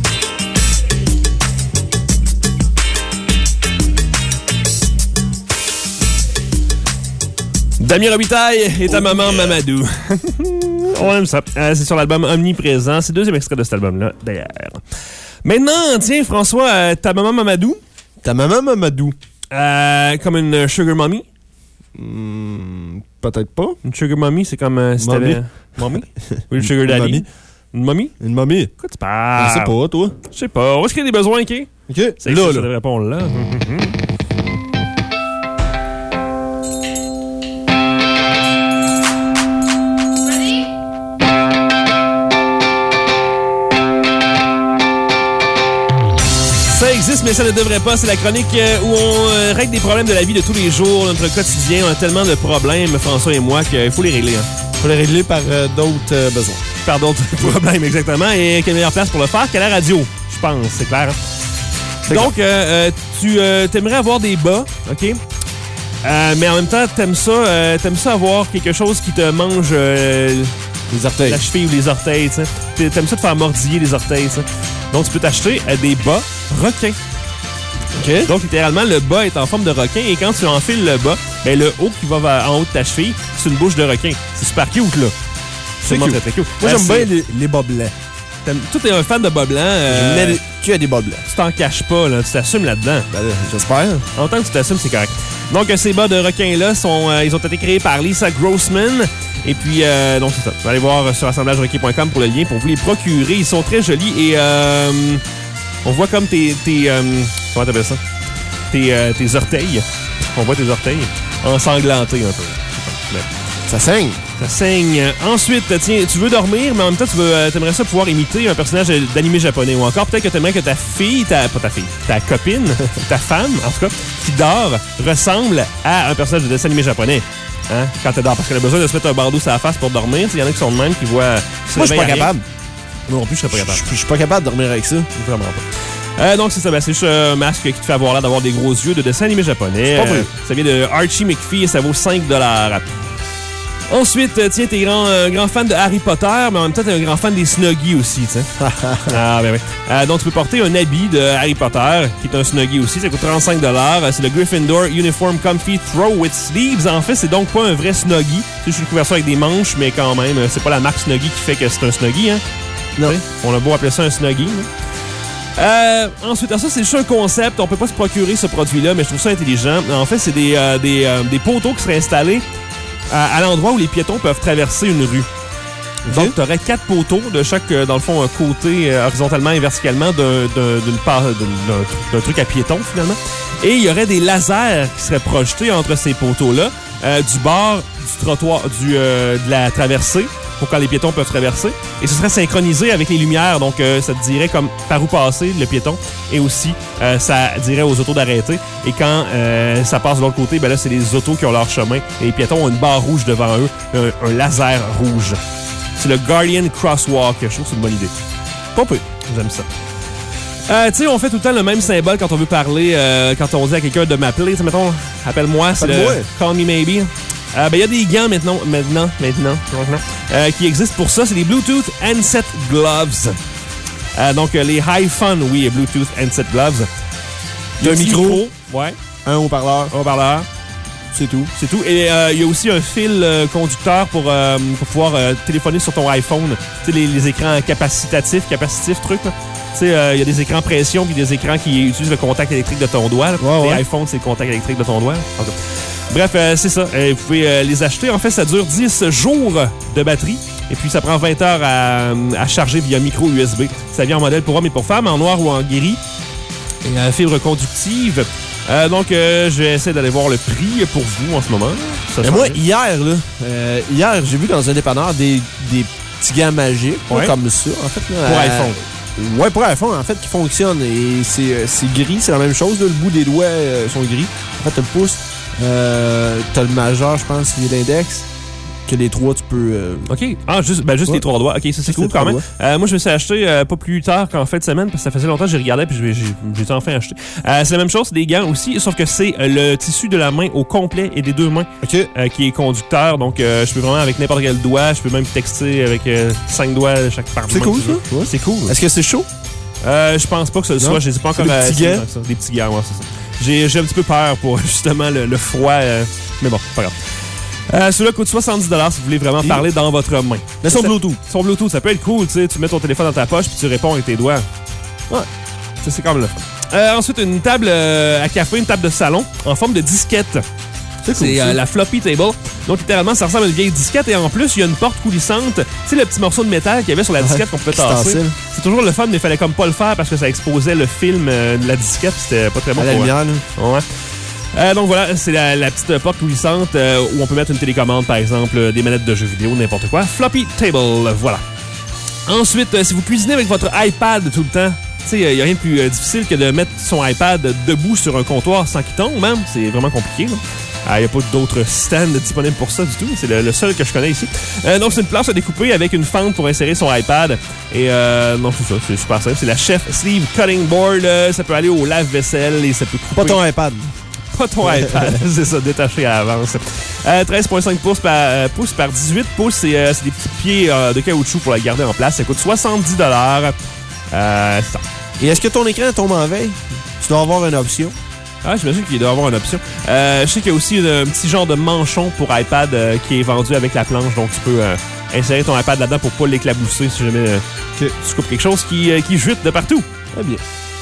Damien Robitaille et ta maman Mamadou. On aime ça. Euh, c'est sur l'album Omniprésent. C'est le deuxième extrait de cet album-là, d'ailleurs. Maintenant, tiens, François, euh, ta maman Mamadou. Ta maman Mamadou. Euh, comme une sugar mommy. Hmm, peut-être pas. Une sugar mommy, c'est comme euh, si Mommy. t'avais... Mommy? Ou une sugar daddy? Mommy. Une mommy? Une mamie. Quoi tu parles? Je sais pas, toi. Je sais pas. On va se créer des besoins, OK? OK. C'est là, ça, là. je devrais répondre là. Ça existe, mais ça ne devrait pas. C'est la chronique euh, où on euh, règle des problèmes de la vie de tous les jours, notre quotidien. On a tellement de problèmes, François et moi, qu'il faut les régler. Hein. Il faut les régler par euh, d'autres euh, besoins. Par d'autres problèmes, exactement. Et quelle meilleure place pour le faire qu'à la radio, je pense, c'est clair. Hein? Donc, euh, euh, tu euh, aimerais avoir des bas, OK? Euh, mais en même temps, t'aimes ça, euh, t'aimes ça avoir quelque chose qui te mange euh, les orteils. La cheville ou les orteils, tu sais. T'aimes ça te faire mordiller les orteils, tu sais. Donc, tu peux t'acheter euh, des bas requins. OK. Donc, littéralement, le bas est en forme de requin et quand tu enfiles le bas, ben, le haut qui va en haut de ta cheville, c'est une bouche de requin. C'est super cute, là. C'est cute. Très, très cute. Moi, Euh, j'aime c'est- bien les, les bas blancs. T'aimes- Toi, t'es un fan de bas blancs. euh, Je mets que à des bas blancs. Tu t'en caches pas, là. Tu t'assumes là-dedans. Ben, là, j'espère. En tant que tu t'assumes, c'est correct. Donc, euh, ces bas de requins-là, sont, euh, ils ont été créés par Lisa Grossman. Et puis, euh, donc, c'est ça. Vous allez voir euh, sur assemblage requin point com pour le lien pour vous les procurer. Ils sont très jolis et euh, on voit comme tes... tes euh, comment t'appelles ça? Tes, euh, tes orteils. On voit tes orteils ensanglantés un peu. Mais Ça saigne. ça saigne. Ensuite, tiens, tu veux dormir, mais en même temps, tu veux, euh, t'aimerais ça pouvoir imiter un personnage d'animé japonais. Ou encore, peut-être que t'aimerais que ta fille, ta, pas ta fille, ta copine, ta femme, en tout cas, qui dort, ressemble à un personnage de dessin animé japonais. Hein? Quand elle dort. Parce qu'elle a besoin de se mettre un bandeau sur la face pour dormir. Il y en a qui sont de même, qui voient... qui se Moi, je suis pas réveillent à rien. capable. Moi non plus, je serais pas Je capable. je- je suis pas capable de dormir avec ça. Vraiment pas. Euh, donc, c'est ça. Ben, c'est juste un masque qui te fait avoir l'air d'avoir des gros yeux de dessin animé japonais. C'est pas vrai. Euh, ça vient de Archie McPhee et ça vaut cinq dollars. Ensuite, euh, tiens, t'es grand, euh, grand fan de Harry Potter, mais en même temps, t'es un grand fan des Snuggies aussi, tu sais. Ah, ben oui. Euh, donc, tu peux porter un habit de Harry Potter, qui est un Snuggie aussi. Ça coûte trente-cinq dollars. C'est le Gryffindor Uniform Comfy Throw with Sleeves. En fait, c'est donc pas un vrai Snuggie. C'est juste une couverture avec des manches, mais quand même, euh, c'est pas la marque Snuggie qui fait que c'est un Snuggie, hein. Non. Tu sais, on a beau appeler ça un Snuggie, là. Euh, ensuite, alors ça, c'est juste un concept. On peut pas se procurer ce produit-là, mais je trouve ça intelligent. En fait, c'est des, euh, des, euh, des poteaux qui seraient installés à, à l'endroit où les piétons peuvent traverser une rue. Donc, tu aurais quatre poteaux de chaque, euh, dans le fond, un côté euh, horizontalement et verticalement d'un, d'un, d'une part, d'un, d'un, d'un truc à piétons, finalement. Et il y aurait des lasers qui seraient projetés entre ces poteaux-là, euh, du bord du trottoir, du, euh, de la traversée, pour quand les piétons peuvent traverser. Et ce serait synchronisé avec les lumières. Donc, euh, ça te dirait comme par où passer, le piéton. Et aussi, euh, ça dirait aux autos d'arrêter. Et quand euh, ça passe de l'autre côté, ben là, c'est les autos qui ont leur chemin. Et les piétons ont une barre rouge devant eux, un, un laser rouge. C'est le Guardian Crosswalk. Je trouve que c'est une bonne idée. Pas peu. J'aime ça. Euh, tu sais, on fait tout le temps le même symbole quand on veut parler, euh, quand on dit à quelqu'un de m'appeler. Tu sais, mettons, appelle-moi, c'est Appelle-moi. le Call Me Maybe. Euh, ben, il y a des gants maintenant, maintenant, maintenant, maintenant euh, qui existent pour ça. C'est les Bluetooth Handset Gloves. Euh, donc, euh, les High Fun, oui, Bluetooth Handset Gloves. Il y a Un un micro. micro. Ouais. Un haut-parleur. Un haut-parleur. C'est tout. C'est tout. Et euh, il y a aussi un fil euh, conducteur pour, euh, pour pouvoir euh, téléphoner sur ton iPhone. Tu sais, les, les écrans capacitatifs, capacitifs, trucs, là. Tu sais, euh, il y a des écrans pression puis des écrans qui utilisent le contact électrique de ton doigt. Là. Ouais, les ouais. iPhones, c'est le contact électrique de ton doigt. En tout cas. Bref, euh, c'est ça. Euh, vous pouvez euh, les acheter. En fait, ça dure dix jours de batterie. Et puis, ça prend vingt heures à, à charger via micro U S B. Ça vient en modèle pour hommes et pour femmes, en noir ou en gris. Et euh, fibre conductive. Euh, donc, euh, je vais essayer d'aller voir le prix pour vous en ce moment. Ça Mais s'en moi, vient. hier, là, euh, hier, j'ai vu dans un dépanneur des, des petits gants magiques, pas Ouais. comme ça, en fait. Là, Pour euh, iPhone. Ouais, pour iPhone, en fait, qui fonctionne. Et c'est euh, c'est gris, c'est la même chose. Là, le bout des doigts euh, sont gris. En fait, t'as le pouce, euh, t'as le majeur, je pense, qui est l'index. Que les trois, tu peux... euh, OK. Ah, juste, ben juste Ouais. les trois doigts. OK, ça, c'est Juste cool les quand trois même. Euh, moi, je me suis acheté euh, pas plus tard qu'en fin de semaine, parce que ça faisait longtemps que j'ai regardé, puis j'ai j'ai enfin acheté. Euh, c'est la même chose, c'est des gants aussi, sauf que c'est euh, le tissu de la main au complet et des deux mains OK. euh, qui est conducteur. Donc, euh, je peux vraiment avec n'importe quel doigt, je peux même texter avec euh, cinq doigts de chaque part. C'est cool, ça? Ouais. C'est cool. Est-ce que c'est chaud? Euh, je pense pas que ce Non? soit. Je les ai pas C'est encore des petits essayé gants? tant que ça. Des petits gants, ouais, c'est ça. J'ai j'ai un petit peu peur pour justement le, le froid. euh, mais bon, pas grave. Euh, Celui-là coûte soixante-dix dollars si vous voulez vraiment Et- parler dans votre main. Mais son Ça- Bluetooth. Son Bluetooth, ça peut être cool, tu sais. Tu mets ton téléphone dans ta poche puis tu réponds avec tes doigts. Ouais. Ça, c'est comme le fun. Euh, ensuite, une table euh, à café, une table de salon en forme de disquette. C'est cool, C'est ça. euh, la floppy table. Donc, littéralement, ça ressemble à une vieille disquette. Et en plus, il y a une porte coulissante. Tu sais, le petit morceau de métal qu'il y avait sur la disquette qu'on pouvait qui se tasser. tassait. C'est toujours le fun, mais il fallait comme pas le faire parce que ça exposait le film euh, de la disquette. Puis c'était pas très bon À la pour lumière, là. Ouais. Euh, donc voilà, c'est la, la petite porte coulissante euh, où on peut mettre une télécommande, par exemple, euh, des manettes de jeux vidéo, n'importe quoi. Floppy table, voilà. Ensuite, euh, si vous cuisinez avec votre iPad tout le temps, sais, il n'y a rien de plus euh, difficile que de mettre son iPad debout sur un comptoir sans qu'il tombe, même. C'est vraiment compliqué, là. Il n'y a pas d'autres stands disponibles pour ça du tout. C'est le, le seul que je connais ici. Euh, donc, c'est une planche à découper avec une fente pour insérer son iPad. Et euh, non, c'est ça. C'est super simple. C'est la Chef Sleeve Cutting Board. Euh, ça peut aller au lave-vaisselle et ça peut couper... Pas ton iPad. Pas ton iPad. C'est ça, détaché à l'avance. Euh, treize virgule cinq pouces par, euh, pouces par dix-huit pouces. C'est, euh, c'est des petits pieds euh, de caoutchouc pour la garder en place. Ça coûte soixante-dix dollars. Euh, c'est ça. Et est-ce que ton écran tombe en veille? Tu dois avoir une option. Ah, j'imagine qu'il doit y avoir une option. Euh, je sais qu'il y a aussi une, un petit genre de manchon pour iPad euh, qui est vendu avec la planche. Donc, tu peux euh, insérer ton iPad là-dedans pour pas l'éclabousser si jamais euh, tu coupes quelque chose qui, euh, qui jute de partout. Très bien.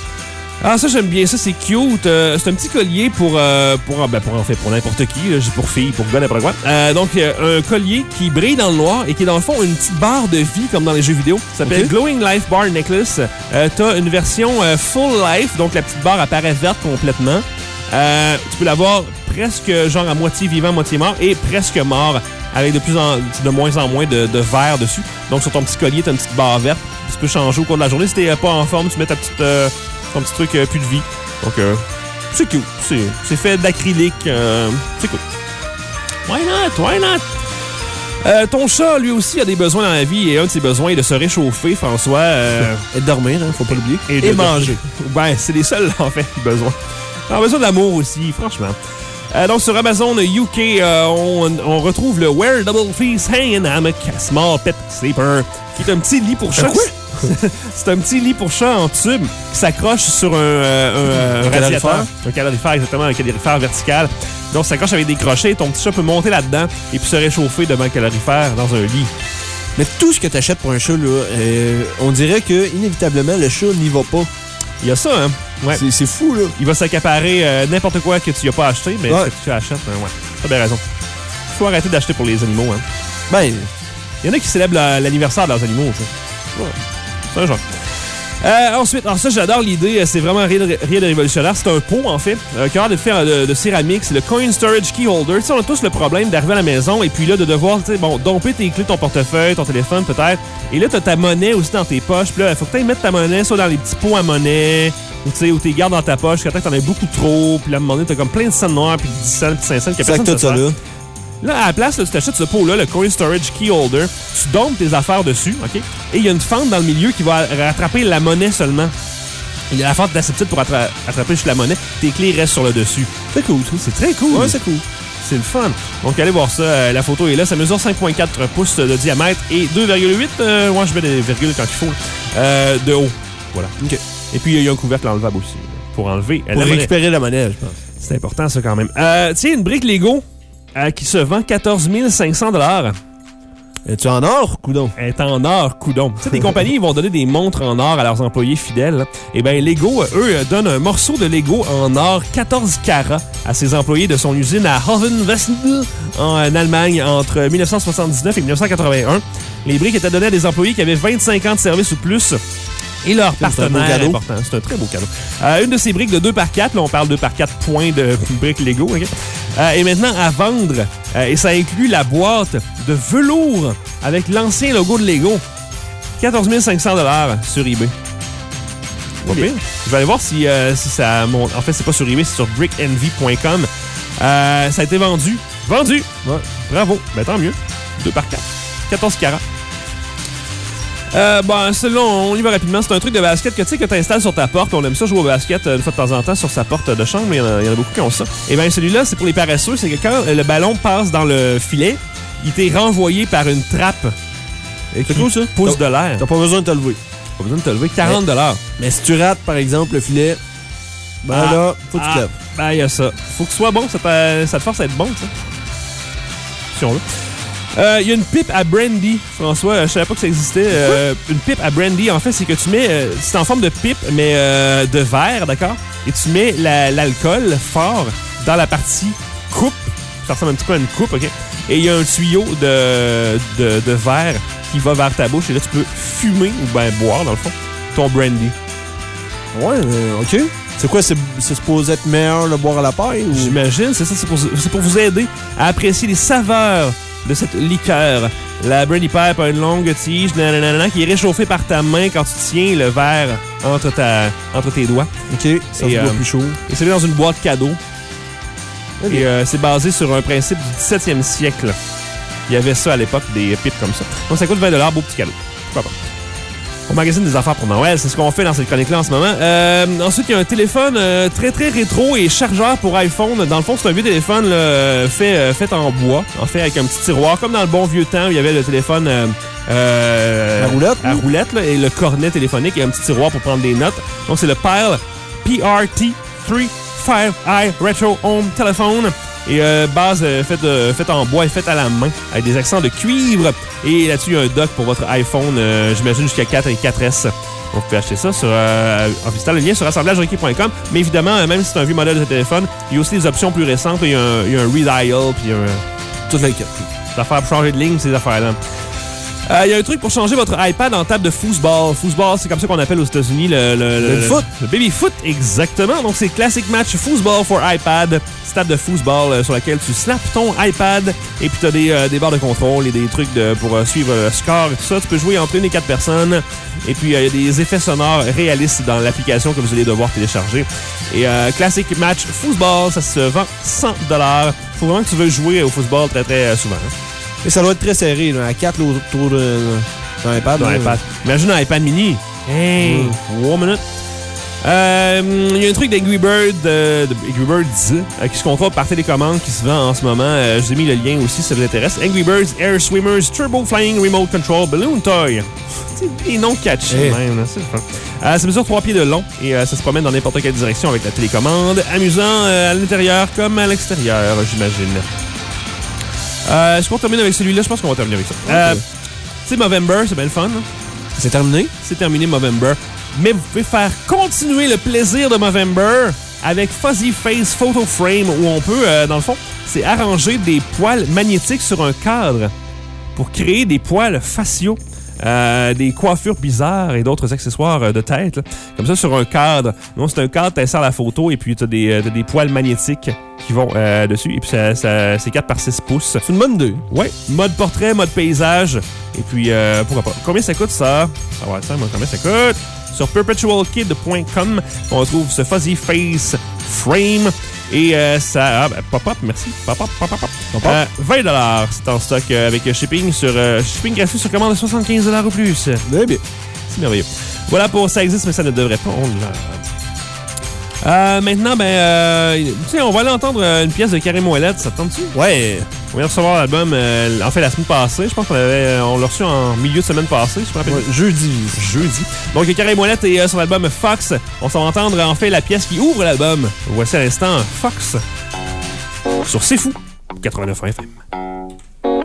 Ah, ça, j'aime bien ça. C'est cute. Euh, c'est un petit collier pour, euh, pour, ben, pour, en fait, pour n'importe qui. Là, j'ai pour filles, pour gars, n'importe quoi. Euh, donc, euh, un collier qui brille dans le noir et qui est dans le fond une petite barre de vie comme dans les jeux vidéo. Ça s'appelle okay. Glowing Life Bar Necklace. Euh, t'as une version euh, Full Life, donc la petite barre apparaît verte complètement. Euh, tu peux l'avoir presque genre à moitié vivant, moitié mort et presque mort avec de plus en de moins en moins de, de verre dessus. Donc, sur ton petit collier, t'as une petite barre verte. Tu peux changer au cours de la journée. Si t'es pas en forme, tu mets ta petite... Euh, un petit truc euh, plus de vie. Donc, euh, c'est cool. C'est, c'est fait d'acrylique. Euh, c'est cool. Why not? Why not? Euh, ton chat, lui aussi, a des besoins dans la vie. Et un de ses besoins est de se réchauffer, François. Euh, et de dormir, hein, faut pas l'oublier. Et, et manger. Ben, c'est les seuls, en fait, besoins. On a besoin d'amour aussi, franchement. Euh, donc, sur Amazon U K, euh, on, on retrouve le Wear Double Feast Hanging Hammock Small Pet Sleeper, qui est un petit lit pour chat. Quoi? C'est un petit lit pour chat en tube qui s'accroche sur un, euh, un, un, un radiateur. Un calorifère, exactement, un calorifère vertical. Donc, ça s'accroche avec des crochets. Ton petit chat peut monter là-dedans et puis se réchauffer devant le calorifère dans un lit. Mais tout ce que tu achètes pour un chat, là, euh, on dirait que inévitablement le chat n'y va pas. Il y a ça, hein? Ouais. C'est, c'est fou, là. Il va s'accaparer euh, n'importe quoi que tu n'as pas acheté, mais ouais. Ce que tu achètes, ben ouais. T'as bien raison. Il faut arrêter d'acheter pour les animaux, hein. Ben, il y en a qui célèbrent la, l'anniversaire de leurs animaux, tu sais. Ouais. C'est un genre. Euh, ensuite, alors ça, j'adore l'idée. C'est vraiment rien de, rien de révolutionnaire. C'est un pot, en fait, euh, qui a l'air de faire de, de céramique. C'est le Coin Storage Key Holder. Tu sais, on a tous le problème d'arriver à la maison et puis là, de devoir, tu sais, bon, domper tes clés, ton portefeuille, ton téléphone, peut-être. Et là, t'as ta monnaie aussi dans tes poches. Puis là, il faut que tu ailles mettre ta monnaie soit dans les petits pots à monnaie ou tu sais, où t'es gardes dans ta poche. Quand t'en as beaucoup trop. Puis là, à un moment donné, t'as comme plein de cents noirs, puis dix cents, puis cinq cents. C'est tout ça, là. Là, à la place, là, tu t'achètes ce pot-là, le Coin Storage Key Holder, tu dompes tes affaires dessus, OK? Et il y a une fente dans le milieu qui va rattraper la monnaie seulement. Il y a la fente d'acceptite pour attra- attraper juste la monnaie. Tes clés restent sur le dessus. C'est cool, ça. C'est très cool. Ouais, c'est cool. C'est le fun. Donc, allez voir ça. Euh, la photo est là. Ça mesure cinq virgule quatre pouces de diamètre et deux virgule huit, euh, moi, je mets des virgules quand il faut, euh, de haut. Voilà. OK. Et puis, il y a un couvercle enlevable aussi, pour enlever pour la récupérer monnaie. La monnaie, je pense. C'est important, ça, quand même. Euh, tiens, une brique Lego. Euh, qui se vend quatorze mille cinq cents dollars. Es-tu en or, coudon? Elle est en or, coudon. Tu sais, des compagnies, ils vont donner des montres en or à leurs employés fidèles. Eh bien, Lego, eux, donnent un morceau de Lego en or quatorze carats à ses employés de son usine à Hovenwesten, en Allemagne, entre dix-neuf cent soixante-dix-neuf et dix-neuf cent quatre-vingt-un. Les briques étaient données à des employés qui avaient vingt-cinq ans de service ou plus. Et leur partenaire important. C'est un très beau cadeau. Euh, une de ces briques de deux par quatre, là, on parle deux par quatre points de briques Lego, okay? euh, est maintenant à vendre. Euh, et ça inclut la boîte de velours avec l'ancien logo de Lego. quatorze mille cinq cents dollars sur eBay. Pas pire. Je vais aller voir si, euh, si ça monte. En fait, c'est pas sur eBay, c'est sur brick envy point com. Euh, ça a été vendu. Vendu! Ouais. Bravo. Ben, tant mieux. deux par quatre. quatorze carats. Euh, bon, celui-là, on y va rapidement. C'est un truc de basket que tu sais que tu installes sur ta porte. On aime ça jouer au basket une fois de temps en temps sur sa porte de chambre. Il y en a, il y en a beaucoup qui ont ça. Et bien, celui-là, c'est pour les paresseux. C'est que quand le ballon passe dans le filet, il t'est renvoyé par une trappe. Et c'est cool, ça? Pousse de l'air. T'as pas besoin de te lever. Pas besoin de te lever. quarante dollars. Mais, mais si tu rates, par exemple, le filet, ben ah, là, faut que ah, tu te lèves. Ben, il y a ça. Faut que tu sois bon. Ça te, ça te force à être bon, ça. Si on veut. Il euh, y a une pipe à brandy, François. Je savais pas que ça existait. Euh, une pipe à brandy, en fait, c'est que tu mets... Euh, c'est en forme de pipe, mais euh, de verre, d'accord? Et tu mets la, l'alcool fort dans la partie coupe. Ça ressemble un petit peu à une coupe, OK? Et il y a un tuyau de, de, de verre qui va vers ta bouche. Et là, tu peux fumer ou bien boire, dans le fond, ton brandy. Ouais, euh, OK. C'est quoi? C'est, c'est supposé être meilleur le boire à la paille? Ou... J'imagine. C'est ça. C'est pour, c'est pour vous aider à apprécier les saveurs de cette liqueur La Brandy Pipe a une longue tige nanana, qui est réchauffée par ta main quand tu tiens le verre entre, ta, entre tes doigts. OK, ça se euh, voit plus chaud. Et c'est dans une boîte cadeau. Okay. Et euh, c'est basé sur un principe du dix-septième siècle. Il y avait ça à l'époque, des pipes comme ça. Donc ça coûte vingt dollars, beau petit cadeau. Pourquoi pas? On magasine des affaires pour Noël, c'est ce qu'on fait dans cette chronique-là en ce moment. Euh, ensuite, il y a un téléphone euh, très, très rétro et chargeur pour iPhone. Dans le fond, c'est un vieux téléphone là, fait, euh, fait en bois, en fait, avec un petit tiroir, comme dans le bon vieux temps où il y avait le téléphone euh, euh, à roulette, à roulette là, et le cornet téléphonique et un petit tiroir pour prendre des notes. Donc, c'est le Pile P R T trois cinq i Retro Home Telephone. Et euh, base euh, faite, euh, faite en bois et faite à la main, avec des accents de cuivre. Et là-dessus, il y a un dock pour votre iPhone, euh, j'imagine jusqu'à quatre et quatre S. Donc, vous pouvez acheter ça sur, euh, en visitant le lien sur assemblage requis point com. Mais évidemment, euh, même si c'est un vieux modèle de téléphone, il y a aussi des options plus récentes. Il y a un, il y a un redial, puis il y a un, toute la carte. Des affaires pour changer de ligne, ces affaires-là. Il euh, y a un truc pour changer votre iPad en table de foosball. Foosball, c'est comme ça qu'on appelle aux États-Unis le, le, le, le foot. Le baby foot, exactement. Donc, c'est Classic Match Foosball for iPad. C'est table de foosball euh, sur laquelle tu slaps ton iPad. Et puis, tu as des, euh, des barres de contrôle et des trucs de, pour euh, suivre le score et tout ça. Tu peux jouer entre une et quatre personnes. Et puis, il euh, y a des effets sonores réalistes dans l'application que vous allez devoir télécharger. Et euh, Classic Match Foosball, ça se vend cent dollars. Faut vraiment que tu veux jouer au football très, très euh, souvent. Hein? Et ça doit être très serré, là, à quatre autour de l'iPad. Dans l'iPad. Imagine un iPad mini. Hey, mm. one minute. Il euh, y a un truc d'Angry Bird, euh, de Angry Birds, euh, qui se contrôle par télécommande, qui se vend en ce moment. Euh, je vous ai mis le lien aussi si ça vous intéresse. Angry Birds Air Swimmers Turbo Flying Remote Control Balloon Toy. C'est des noms catchy, hey. Même. Là, c'est le fun. Euh, ça mesure trois pieds de long et euh, ça se promène dans n'importe quelle direction avec la télécommande. Amusant euh, à l'intérieur comme à l'extérieur, j'imagine. Euh, Est-ce qu'on termine avec celui-là? Je pense qu'on va terminer avec ça. Okay. Euh, tu sais, Movember, c'est bien le fun. Hein? C'est terminé? C'est terminé, Movember. Mais vous pouvez faire continuer le plaisir de Movember avec Fuzzy Face Photo Frame, où on peut, euh, dans le fond, c'est arranger des poils magnétiques sur un cadre pour créer des poils faciaux. Euh, des coiffures bizarres et d'autres accessoires de tête, là. Comme ça, sur un cadre. Non, c'est un cadre, t'insères la photo et puis t'as des, euh, t'as des poils magnétiques qui vont euh, dessus. Et puis, ça, ça, c'est quatre par six pouces. C'est une bonne deux. Ouais. Mode portrait, mode paysage. Et puis, euh, pourquoi pas. Combien ça coûte, ça? Ah ouais, ça, moi, combien ça coûte? Sur perpetual kid point com, on retrouve ce Fuzzy Face Frame. Et euh, ça... Ah, ben, pop-up, merci. Pop-up, pop-up, pop-up. Euh, vingt dollars, c'est en stock euh, avec shipping sur euh, shipping gratuit sur commande de soixante-quinze dollars ou plus. Bien, bien. C'est merveilleux. Voilà pour Ça existe, mais ça ne devrait pas. On l'a... Euh, maintenant, ben, euh, tu sais, on va aller entendre une pièce de Karim Ouellet, ça te tente-tu? Ouais. On vient de recevoir l'album, euh, en fait, la semaine passée. Je pense qu'on avait, on l'a reçu en milieu de semaine passée, je me rappelle. Ouais, jeudi. Jeudi. Donc, Karim Ouellet est euh, sur l'album Fox. On s'en va entendre, en fait, la pièce qui ouvre l'album. Voici à l'instant Fox. Sur C'est Fou, quatre-vingt-neuf F M.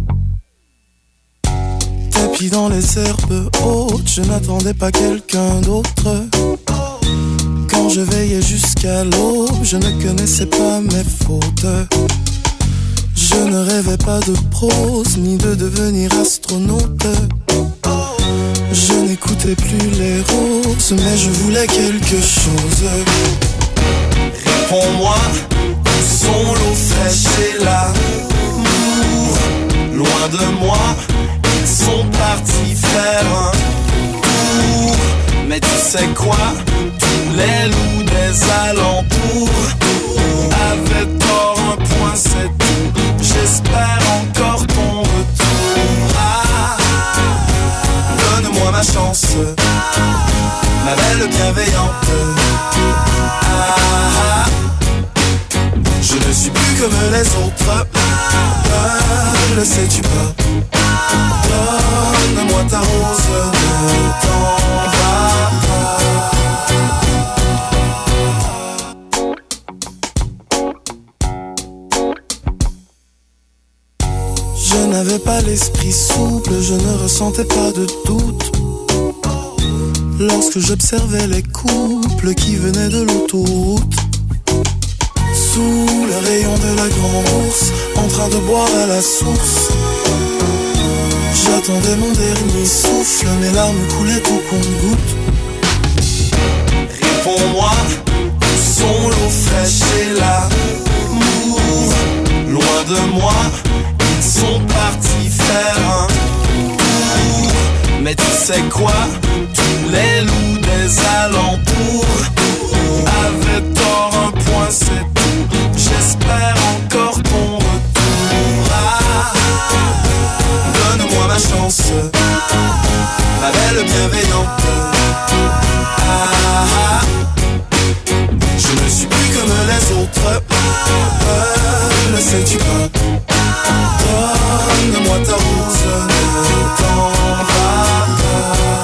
Tapis dans les herbes hautes, je n'attendais pas quelqu'un d'autre. Quand je veillais jusqu'à l'aube, je ne connaissais pas mes fautes. Je ne rêvais pas de prose, ni de devenir astronaute. Je n'écoutais plus les roses, mais je voulais quelque chose. Réponds-moi, où sont l'eau fraîche et l'amour? Loin de moi, ils sont partis faire un tour. Mais tu sais quoi? Tous les loups des alentours avaient tort, un point c'est tout. J'espère encore ton retour. Ah, donne-moi ma chance, ma belle bienveillante. Ah, je ne suis plus comme les autres. Ah, le sais-tu pas? Donne-moi ta rose, ne t'en va pas. Je n'avais pas l'esprit souple, je ne ressentais pas de doute. Lorsque j'observais les couples qui venaient de l'autoroute, sous le rayon de la grande ours, en train de boire à la source, j'attendais mon dernier souffle, mes larmes coulaient au compte-gouttes. Réponds-moi, où sont l'eau fraîche et l'amour? Loin de moi, ils sont partis faire un Mais tu sais quoi? Tous les loups des alentours avaient tort, un point c'est tout. J'espère encore ton retour. Ah, donne-moi ma chance, ma belle bienveillante. Ah, ah, je ne suis plus comme les autres. Euh, ne sais-tu pas? Donne-moi ta rose, ne t'en va pas.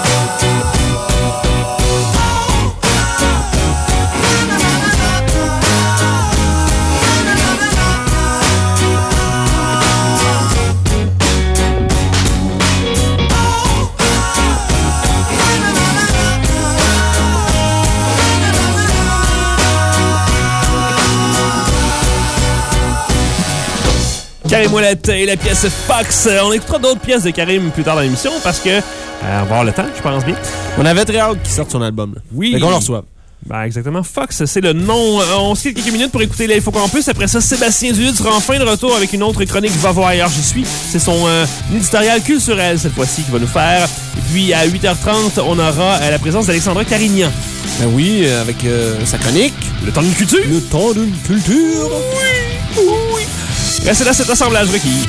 Karim Ouellette et la pièce Fox. On écoutera d'autres pièces de Karim plus tard dans l'émission parce que euh, on va avoir le temps, je pense bien. On avait très hâte qu'il sorte son album. Là. Oui. Fait qu'on le reçoive. Ben exactement. Fox, c'est le nom. On se quitte quelques minutes pour écouter l'Info Campus. Après ça, Sébastien Duluth sera enfin de retour avec une autre chronique Va voir ailleurs, j'y suis. C'est son euh, éditorial culturel cette fois-ci qu'il va nous faire. Et puis à huit heures trente, on aura euh, la présence d'Alexandra Carignan. Ben oui, avec euh, sa chronique. Le temps d'une culture. Le temps d'une culture. Oui, oui. Restez là, cet assemblage requis.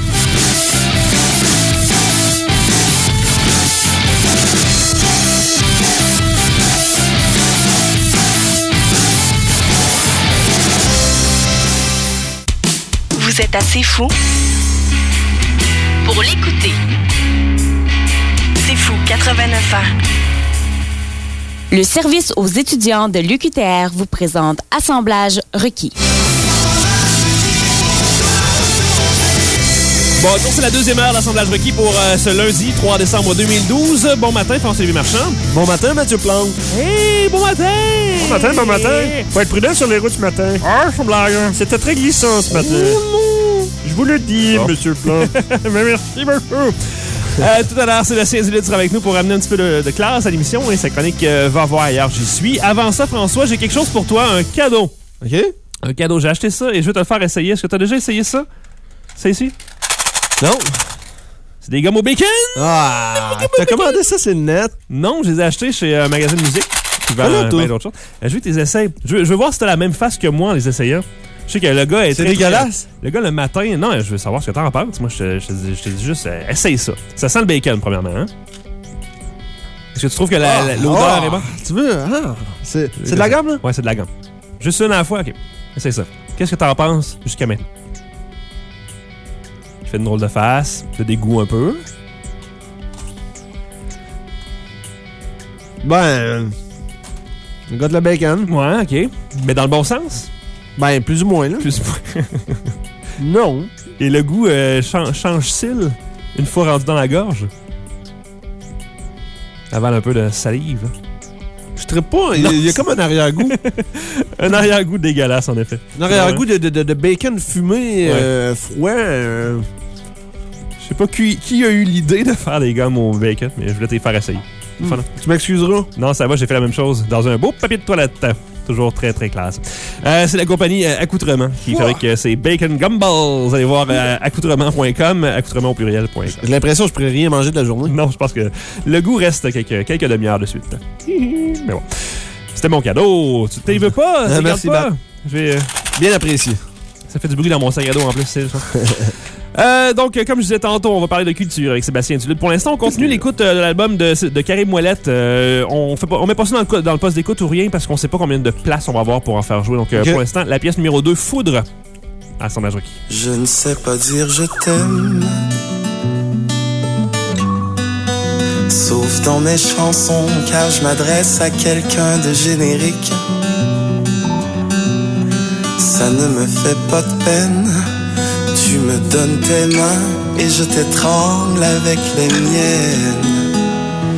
Vous êtes assez fou pour l'écouter. C'est fou, quatre-vingt-neuf ans. Le service aux étudiants de l'U Q T R vous présente Assemblage requis. Bon, donc c'est la deuxième heure d'assemblage requis pour euh, ce lundi trois décembre deux mille douze. Bon matin, François-Olivier Marchand. Bon matin, Mathieu Plante. Hey, bon matin! Bon matin, bon matin. Faut être prudent sur les routes ce matin. Ah, je blague. C'était très glissant ce matin. Oh, je vous le dis, bon. monsieur Plante. Mais merci beaucoup. Euh, tout à l'heure, Sébastien Duluth sera avec nous pour ramener un petit peu de, de classe à l'émission et sa chronique euh, Va voir ailleurs, j'y suis. Avant ça, François, j'ai quelque chose pour toi, un cadeau. OK? Un cadeau, j'ai acheté ça et je vais te le faire essayer. Est-ce que tu as déjà essayé ça? C'est ici? Non. C'est des gommes au bacon! Ah! T'as commandé ça, c'est net? Non, je les ai achetés chez un euh, magasin de musique qui vend ah, euh, plein d'autres choses. Euh, je veux que tu les essayes. Je veux, je veux voir si t'as la même face que moi en les essayant. Je sais que le gars est C'est très, dégueulasse. Très, le gars, le matin... Non, je veux savoir ce que t'en penses. Moi, je te, je te dis, je te dis juste, euh, essaye ça. Ça sent le bacon, premièrement. Hein? Est-ce que tu trouves que la, ah, la, l'odeur oh, est bonne? Tu veux? Ah, c'est, c'est de la gamme, là? Ouais, c'est de la gamme. Juste une à la fois? OK. Essaye ça. Qu'est-ce que t'en penses jusqu'à maintenant? Je fais une drôle de face. De dégoût un peu. Ben... Le gars de la bacon. Ouais, OK. Mais dans le bon sens? Ben, plus ou moins, là. Plus ou moins. Non. Et le goût euh, change, change-t-il une fois rendu dans la gorge? Avale un peu de salive. Je trippe pas. Il y, a, il y a comme un arrière-goût. Un arrière-goût dégueulasse, en effet. Un arrière-goût de, de, de, de bacon fumé, ouais. euh, froid. Euh... Je sais pas qui, qui a eu l'idée de faire des gommes au bacon, mais je voulais te les faire essayer. Mm. Tu m'excuseras? Non, ça va, j'ai fait la même chose dans un beau papier de toilette. Toujours très, très classe. Euh, c'est la compagnie euh, Accoutrement qui wow. fabrique euh, ces Bacon Gumballs. Allez voir euh, accoutrement point com, accoutrement au pluriel point com. J'ai l'impression que je pourrais rien manger de la journée. Non, je pense que le goût reste quelques, quelques demi-heures de suite. Mais bon. C'était mon cadeau. Tu t'y veux pas? Euh, merci, pas. Je vais, euh... Bien apprécié. Ça fait du bruit dans mon sac à dos en plus, c'est ça. Euh, donc, comme je disais tantôt, on va parler de culture avec Sébastien Duluth. Pour l'instant, on continue l'écoute euh, de l'album de, de Karim Ouellette. Euh, on fait pas, on met pas ça dans le, dans le poste d'écoute ou rien parce qu'on sait pas combien de places on va avoir pour en faire jouer. Donc, euh, okay. Pour l'instant, la pièce numéro deux, Foudre, à Assemblage requis. Je ne sais pas dire je t'aime, sauf dans mes chansons, car je m'adresse à quelqu'un de générique. Ça ne me fait pas de peine. Tu me donnes tes mains et je t'étrangle avec les miennes. Oh.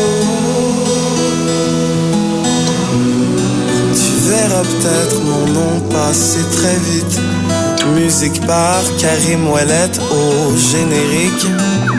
Tu verras peut-être mon nom passer très vite. Musique par Karim Ouellette au générique.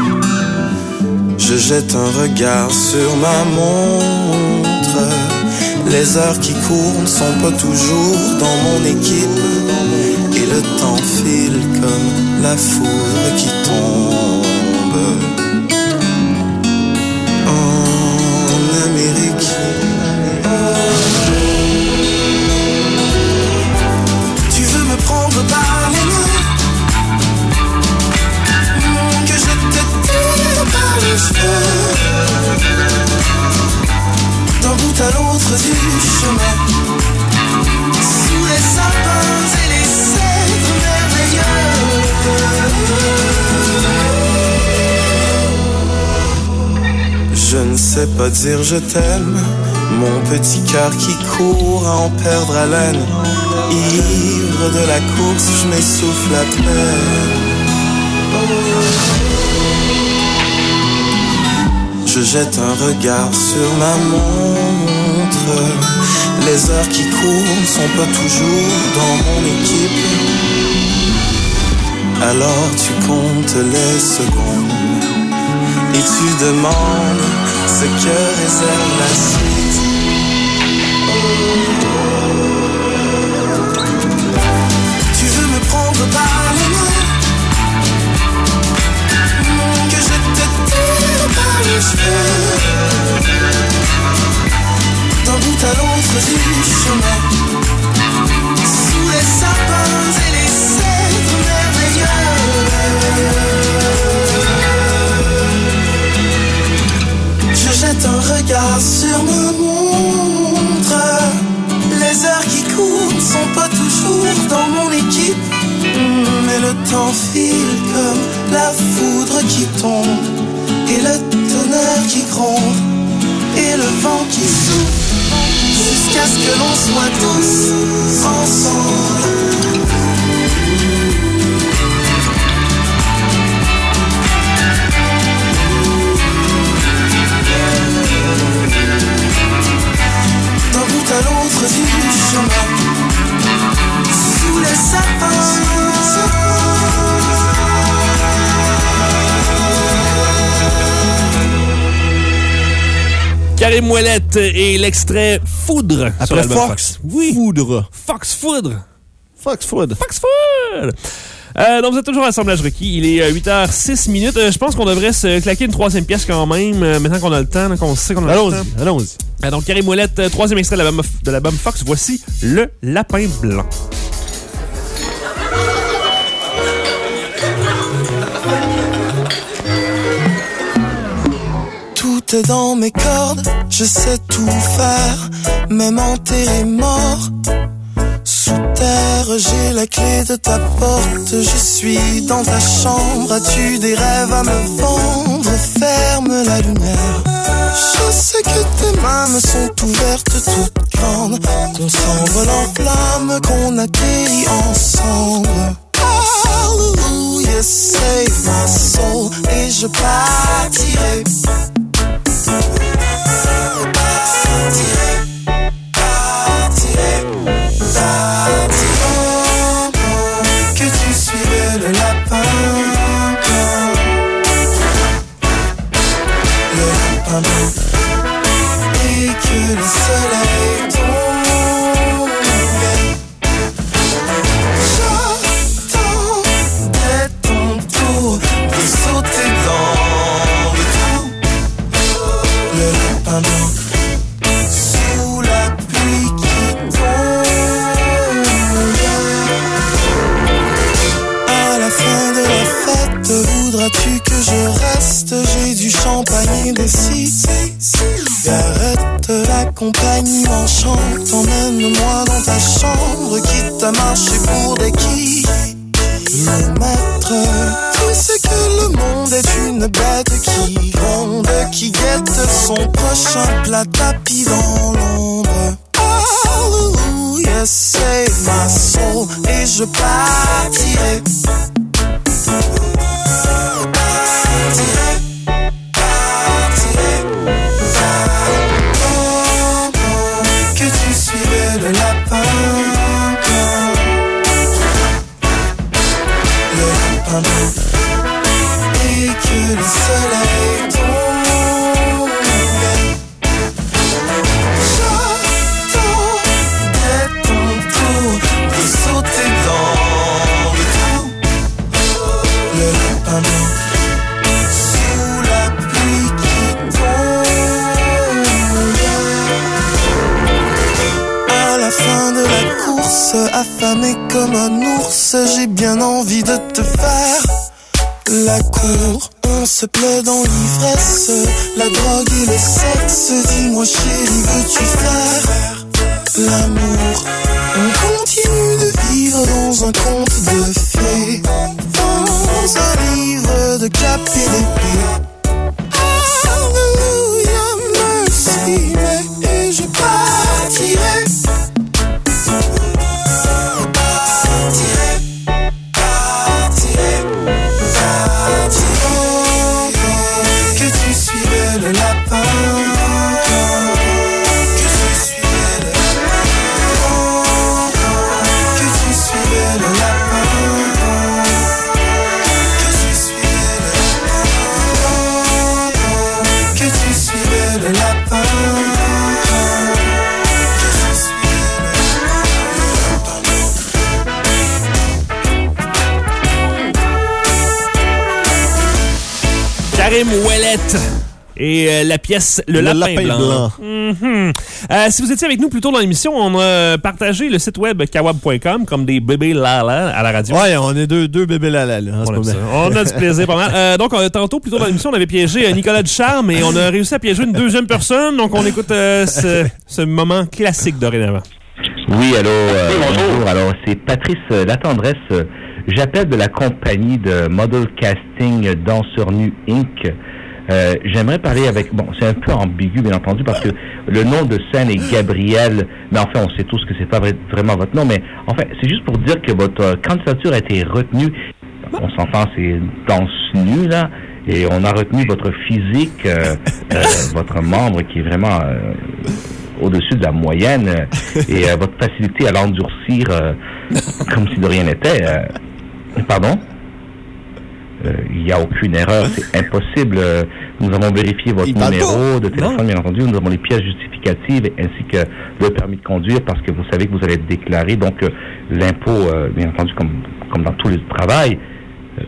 Je jette un regard sur ma montre. Les heures qui courent ne sont pas toujours dans mon équipe. Et le temps file comme la foudre qui tombe. en Amérique. Tu veux me prendre par les mains, que je te tire par les cheveux, d'un bout à l'autre du chemin, sous les sapins et les cèdres merveilleux. Je ne sais pas dire je t'aime, mon petit cœur qui court à en perdre haleine. Ivre de la course, je m'essouffle à peine. Je jette un regard sur ma montre. Les heures qui courent ne sont pas toujours dans mon équipe. Alors tu comptes les secondes et tu demandes ce que réserve la suite. Tu veux me prendre par les mains, que je te tire par les cheveux, d'un bout à l'autre du chemin, sous les sapins et les cèdres merveilleux. Je jette un regard sur ma montre. Les heures qui courent ne sont pas toujours dans mon équipe, mais le temps file comme la foudre qui tombe, et le tonnerre qui gronde, et le vent qui souffle, jusqu'à ce que l'on soit tous ensemble. D'un bout à l'autre du chemin, sous les sapins. Karim Ouellette et l'extrait Foudre. Après Fox. Oui. Foudre. Fox Foudre. Fox Foudre. Fox Foudre. Euh, donc, vous êtes toujours à l'assemblage requis. Il est euh, huit heures six minutes. Euh, je pense qu'on devrait se claquer une troisième pièce quand même, euh, maintenant qu'on a le temps, qu'on sait qu'on a allons-y, le temps. Allons-y. Euh, donc, Karim Ouellette, euh, troisième extrait de l'album, de l'album Fox. Voici Le Lapin Blanc. Tout est dans mes cordes, je sais tout faire, même enterré mort. Sous terre, j'ai la clé de ta porte, je suis dans ta chambre, as-tu des rêves à me vendre? Ferme la lumière. Je sais que tes mains me sont ouvertes toutes grandes, qu'on s'envole en flammes, qu'on atterrit ensemble. Hallelujah, save my soul, et je partirai. Partirai, partirai, partirai, que tu suivais le lapin blanc, le lapin blanc, et que le soleil tombait. J'attendais ton tour de sauter dans le trou, le lapin blanc. Sous la pluie qui tombe, à la fin de la fête, voudras-tu que je reste? J'ai du champagne et des cigarettes. La compagnie m'enchante, emmène-moi dans ta chambre, quitte à marcher pour des kilomètres. Tu sais que le monde est une bête qui gronde, qui guette son prochain plat tapis dans l'ombre. Hallelujah, save my soul, et je partirai. Partirai, partirai, partirai, que tu suivais le lapin blanc, le lapin blanc, et que le soleil tombait. J'attendais ton tour de sauter dans course, affamé comme un ours, j'ai bien envie de te faire la cour. On se plaît dans l'ivresse, la drogue et le sexe. Dis-moi chérie, veux-tu faire l'amour? On continue de vivre dans un conte de fées, dans un livre de cap et d'épée. Hallelujah, merci, mais je partirai. Karim Ouellette et euh, la pièce Le, Le Lapin, Lapin Blanc. Blanc. Mm-hmm. Euh, si vous étiez avec nous plus tôt dans l'émission, on a partagé le site web kawab point com comme des bébés lala à la radio. Ouais, on est deux, deux bébés lala là, en ce On, moment. on a du plaisir pas mal. Euh, donc, euh, tantôt, plus tôt dans l'émission, on avait piégé euh, Nicolas Ducharme et on a réussi à piéger une deuxième personne. Donc, on écoute euh, ce, ce moment classique dorénavant. Oui, allô, euh, bonjour. Alors, c'est Patrice euh, Latendresse. Euh, J'appelle de la compagnie de Model Casting Danseur Nu Incorporated. Euh, j'aimerais parler avec... Bon, c'est un peu ambigu, bien entendu, parce que le nom de scène est Gabriel, mais enfin, on sait tous que c'est pas vrai, vraiment votre nom, mais enfin, c'est juste pour dire que votre euh, candidature a été retenue. On s'entend, c'est danse nue, là, et on a retenu votre physique, euh, euh, votre membre qui est vraiment euh, au-dessus de la moyenne, euh, et euh, votre facilité à l'endurcir euh, comme si de rien n'était. Euh, pardon? Il euh, n'y a aucune erreur, c'est impossible. Euh, nous avons vérifié votre numéro de téléphone, non. Bien entendu. Nous avons les pièces justificatives ainsi que le permis de conduire parce que vous savez que vous allez être déclaré. Donc, euh, l'impôt, euh, bien entendu, comme, comme dans tous les travails, euh,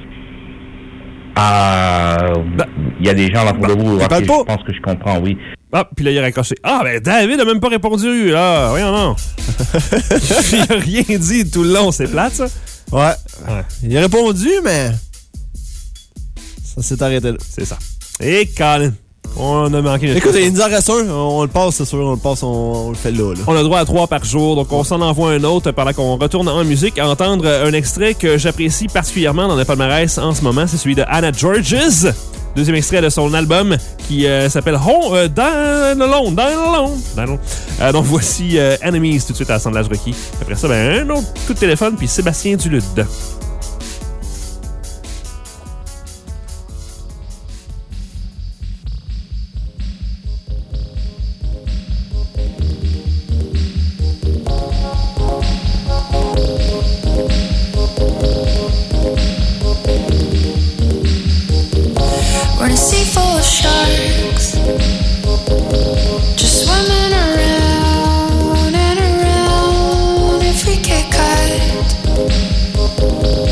à... bah, il y a des gens là pour bah, vous. Okay, je pense que je comprends, oui. Ah, puis là, il a raccroché. Ah, ben, David n'a même pas répondu, là. Voyons, non. Il n'a rien dit tout le long, c'est plate, ça. Ouais. ouais. Il a répondu, mais... Ça s'est arrêté là. C'est ça. Et Colin, on a manqué... Écoute, il nous en reste un. On le passe, c'est sûr. On le passe, on, on le fait là, là. On a droit à trois par jour, donc on s'en envoie un autre pendant qu'on retourne en musique à entendre un extrait que j'apprécie particulièrement dans le palmarès en ce moment. C'est celui de Anna Georges. Deuxième extrait de son album qui euh, s'appelle Home, euh, Down Alone, Down Alone, Down Alone. Euh, donc voici euh, Enemies tout de suite à l'assemblage requis. Après ça, ben, un autre coup de téléphone, puis Sébastien Dulude. If we get caught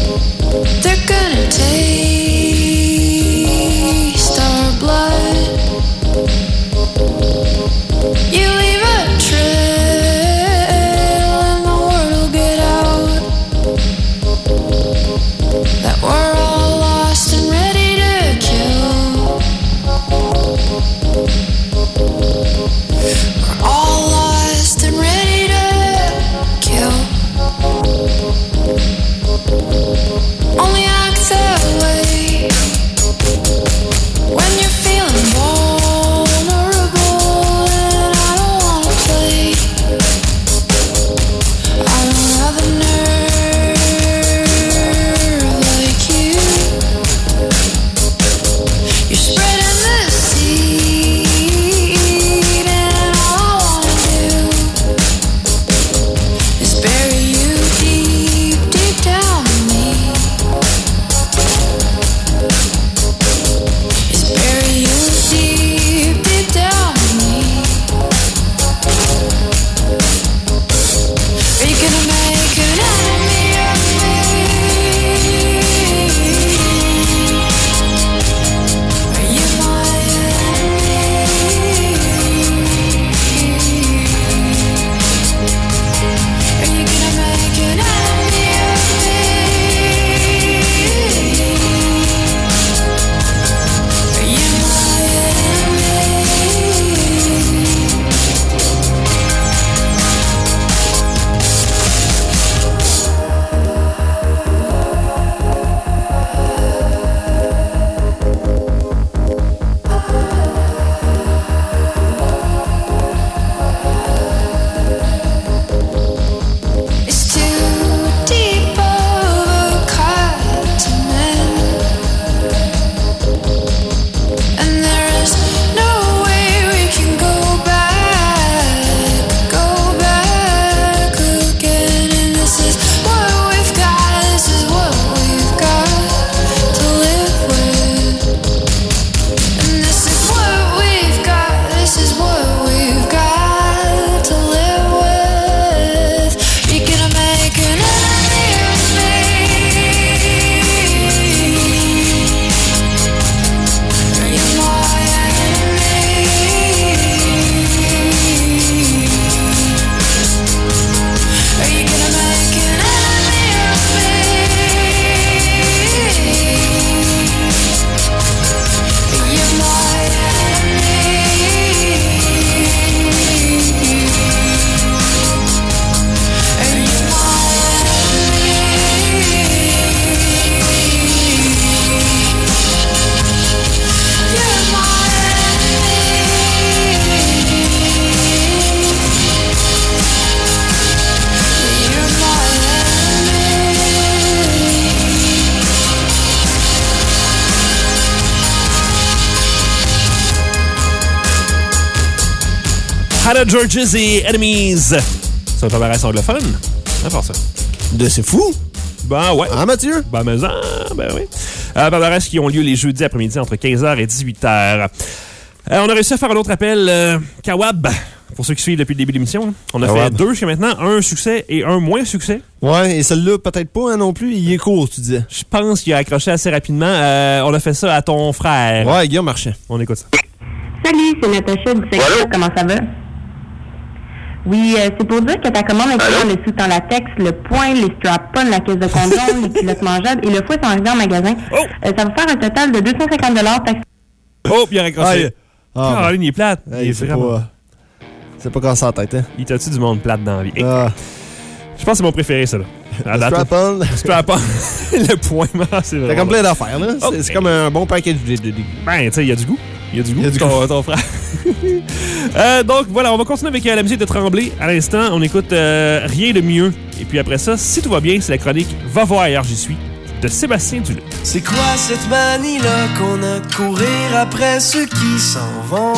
Hannah Georges et Enemies. C'est un palmarès anglophone. On va faire ça. De c'est fou. Ben ouais. Ah, Mathieu? Ben, mais ah, ben oui. Euh, palmarès qui ont lieu les jeudis après-midi entre quinze heures et dix-huit heures. Euh, on a réussi à faire un autre appel. Euh, Kawab, pour ceux qui suivent depuis le début de l'émission. On a Kawab. fait deux jusqu'à maintenant. Un succès et un moins succès. Ouais, et celle-là, peut-être pas hein, non plus. Il est court, tu disais. Je pense qu'il a accroché assez rapidement. Euh, on a fait ça à ton frère. Ouais, Guillaume Marchand. On écoute ça. Salut, c'est Natacha du secteur. Comment ça va? Oui, euh, c'est pour dire que ta commande incluant le sous en latex, le point, les strap-ons, la caisse de condom, les culottes mangeables et le fouet sont arrivés en magasin. Oh! Euh, ça va faire un total de deux cent cinquante dollars taxes. Oh, puis il a raccroché. Ah, Ah, il est plate. Hey, il est c'est vraiment... pas... C'est pas cassé en tête, hein? Il t'a-tu du monde plate dans la vie? Hey, Ah. je pense que c'est mon préféré, ça, là. À date, Strap-on. Strap-on. Le point, c'est vraiment... T'as comme plein d'affaires, là. Oh, C'est c'est ben- comme un bon package de... de- de- Ben, tu sais, il y a du goût. Il y a du goût. Il y a du ton, goût. ton frère. euh, donc, voilà, on va continuer avec euh, la musique de Tremblay. À l'instant, on écoute euh, Rien de mieux. Et puis après ça, si tout va bien, c'est la chronique Va voir ailleurs, j'y suis de Sébastien Duluth. C'est quoi cette manie-là qu'on a de courir après ceux qui s'en vont?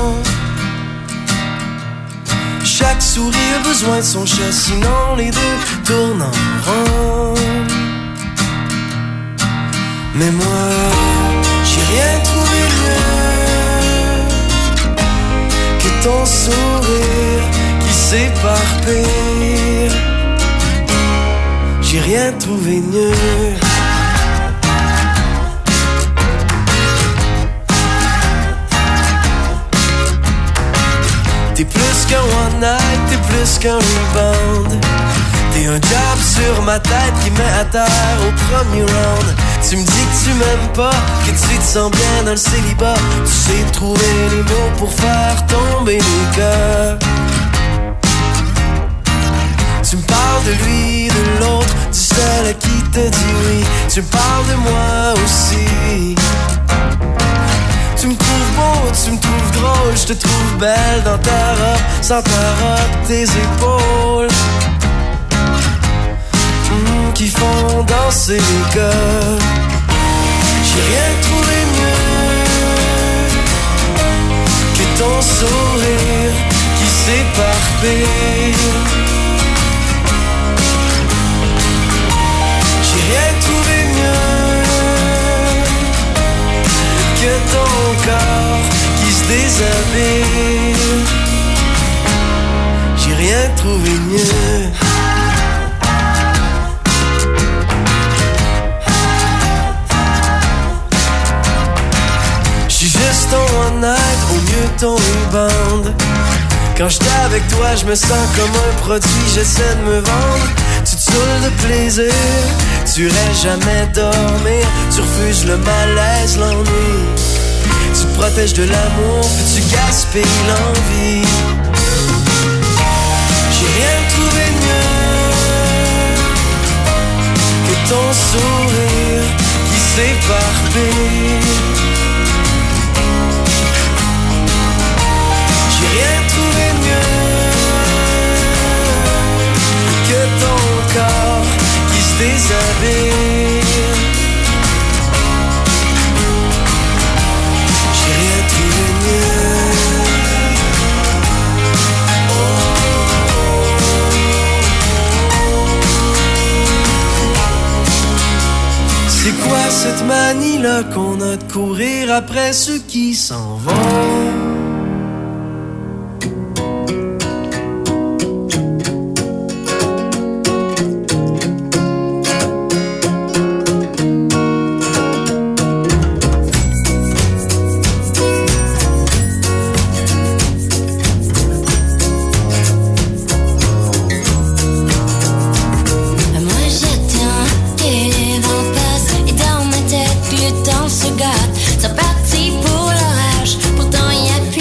Chaque souris a besoin de son chat, sinon les deux tournent en rond. Mais moi, j'ai rien trouvé mieux que ton sourire qui s'éparpille. J'ai rien trouvé mieux. T'es plus qu'un one night, t'es plus qu'un rebound. T'es un jab sur ma tête qui met à terre au premier round. Tu me dis que tu m'aimes pas, que tu te sens bien dans le célibat. Tu sais trouver les mots pour faire tomber les cœurs. Tu me parles de lui, de l'autre, du seul à qui te dit oui. Tu me parles de moi aussi. Tu me trouves beau, tu me trouves drôle, je te trouve belle dans ta robe, sans ta robe, tes épaules mmh, qui font danser les gars. J'ai rien trouvé mieux que ton sourire qui s'éparpille. J'ai rien trouvé mieux que ton corps qui se déshabille. J'ai rien trouvé mieux. J'suis juste ton one night, au mieux ton rebound. Quand j'étais avec toi, je me sens comme un produit, j'essaie de me vendre. Tu te saoules de plaisir, tu restes jamais dormir. Tu refuses le malaise, l'ennui. Tu te protèges de l'amour, puis tu gaspilles l'envie. J'ai rien trouvé mieux que ton sourire qui s'éparpille. J'ai rien trouvé mieux que ton corps qui se déshabille. J'ai rien trouvé mieux. C'est quoi cette manie-là qu'on a de courir après ceux qui s'en vont? C'est parti pour l'orage, pourtant y a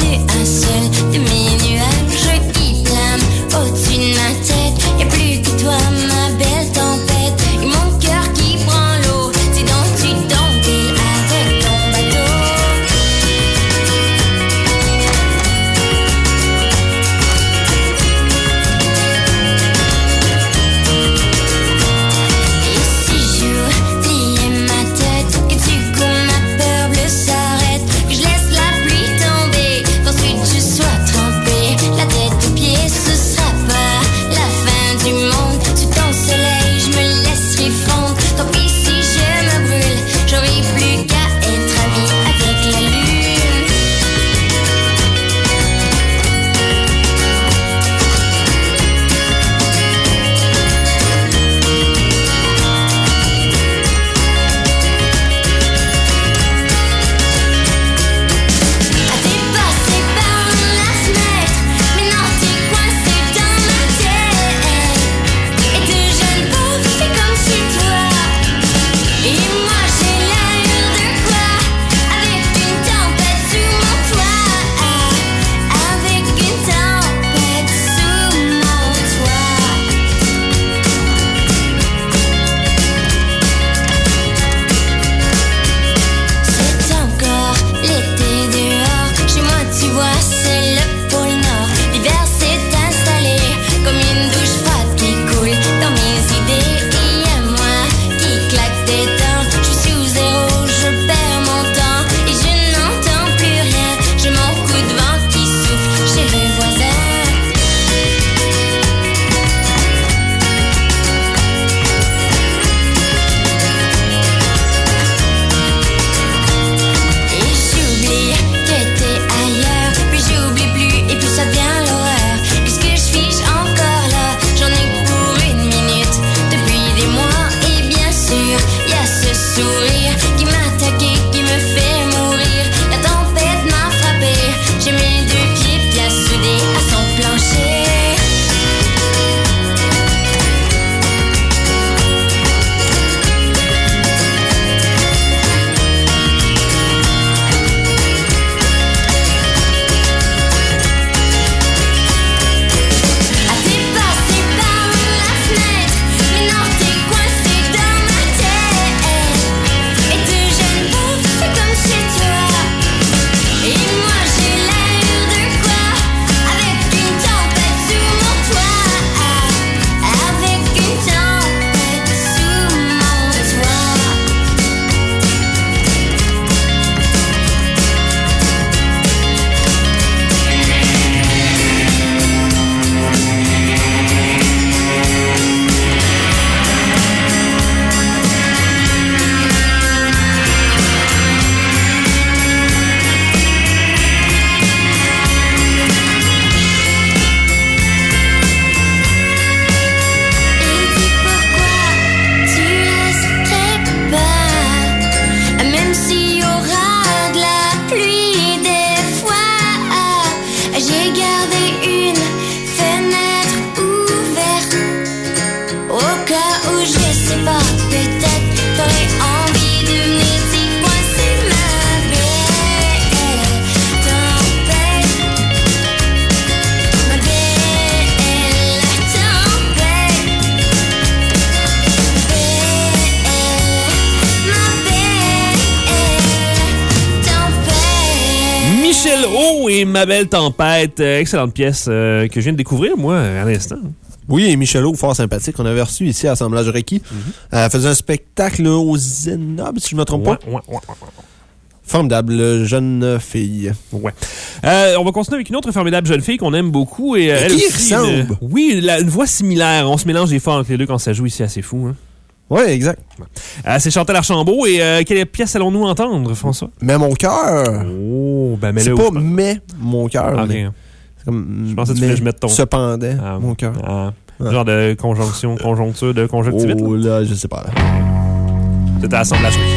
et Ma belle tempête. Euh, excellente pièce euh, que je viens de découvrir, moi, à l'instant. Oui, et Michelot, fort sympathique, qu'on avait reçu ici à Assemblage Requis. Mm-hmm. Elle faisait un spectacle là, au Zénob, si je ne me trompe ouais, pas. Ouais, ouais, ouais. Formidable jeune fille. Ouais. Euh, on va continuer avec une autre formidable jeune fille qu'on aime beaucoup. Et, et elle qui aussi, ressemble? Une, oui, la, une voix similaire. On se mélange des fois entre les deux quand ça joue ici, assez fou. Hein? Oui, exact. Euh, c'est Chantal Archambault. Et euh, quelle pièce allons-nous entendre, François? Mais mon cœur. Oh, ben mais c'est là, pas je... mais mon cœur. Ah, mais okay. C'est comme, je pensais que tu voulais que je mette ton. Cependant, ah, mon cœur. Ah, ah. Genre de conjonction, conjoncture, de conjonctivite. Oh là, là je sais pas. C'était Assemblage Requis.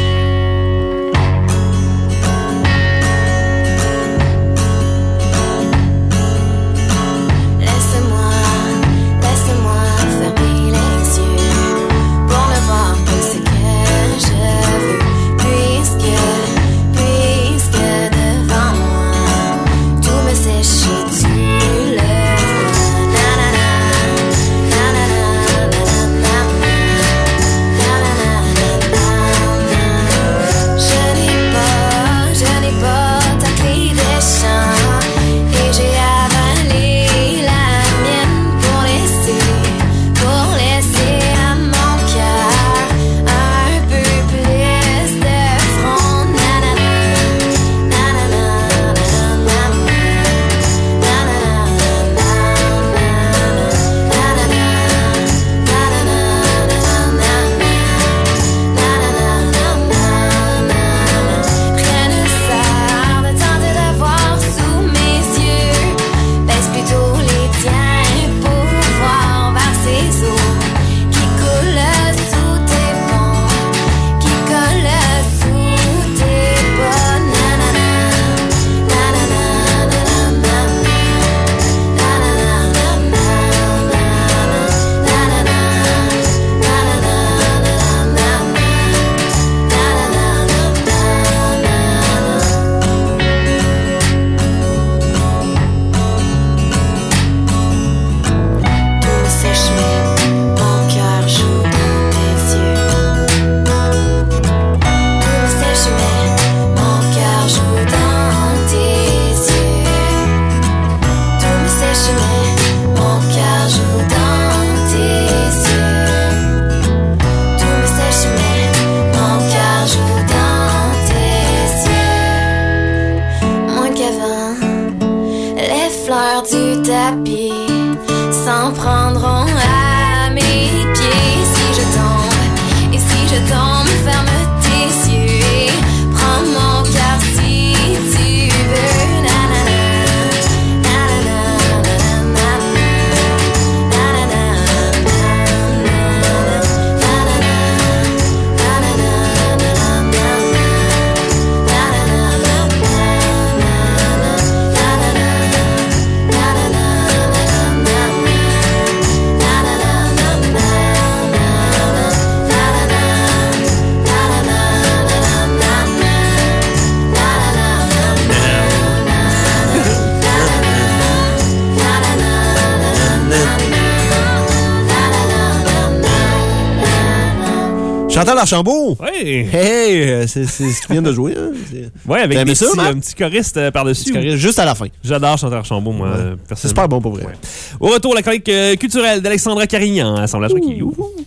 Chantal Archambault! Oui! Hey! C'est ce qui vient de jouer. Hein? Oui, avec des ça, petits, un petit choriste euh, par-dessus. Choriste juste à la fin. J'adore Chantal Archambault, moi. Ouais. Euh, c'est super bon pour vrai. Ouais. Au retour, la chronique euh, culturelle d'Alexandra Carignan. Assemblage Requis.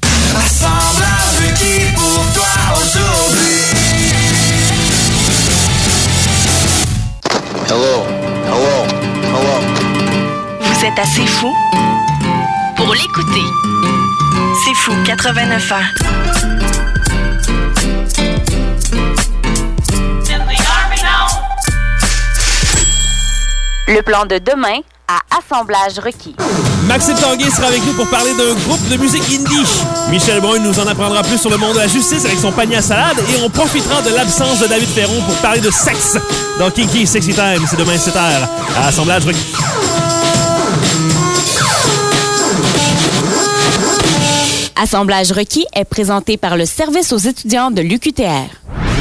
Assemblage Requis pour toi aujourd'hui. Hello, hello, hello. Vous êtes assez fou pour l'écouter. C'est fou, quatre-vingt-neuf ans. Le plan de demain à Assemblage Requis. Maxime Tanguay sera avec nous pour parler d'un groupe de musique indie. Michel Brun nous en apprendra plus sur le monde de la justice avec son panier à salade et on profitera de l'absence de David Ferron pour parler de sexe dans Kinky Sexy Time. C'est demain sept heures à Assemblage Requis. Assemblage Requis est présenté par le service aux étudiants de l'U Q T R.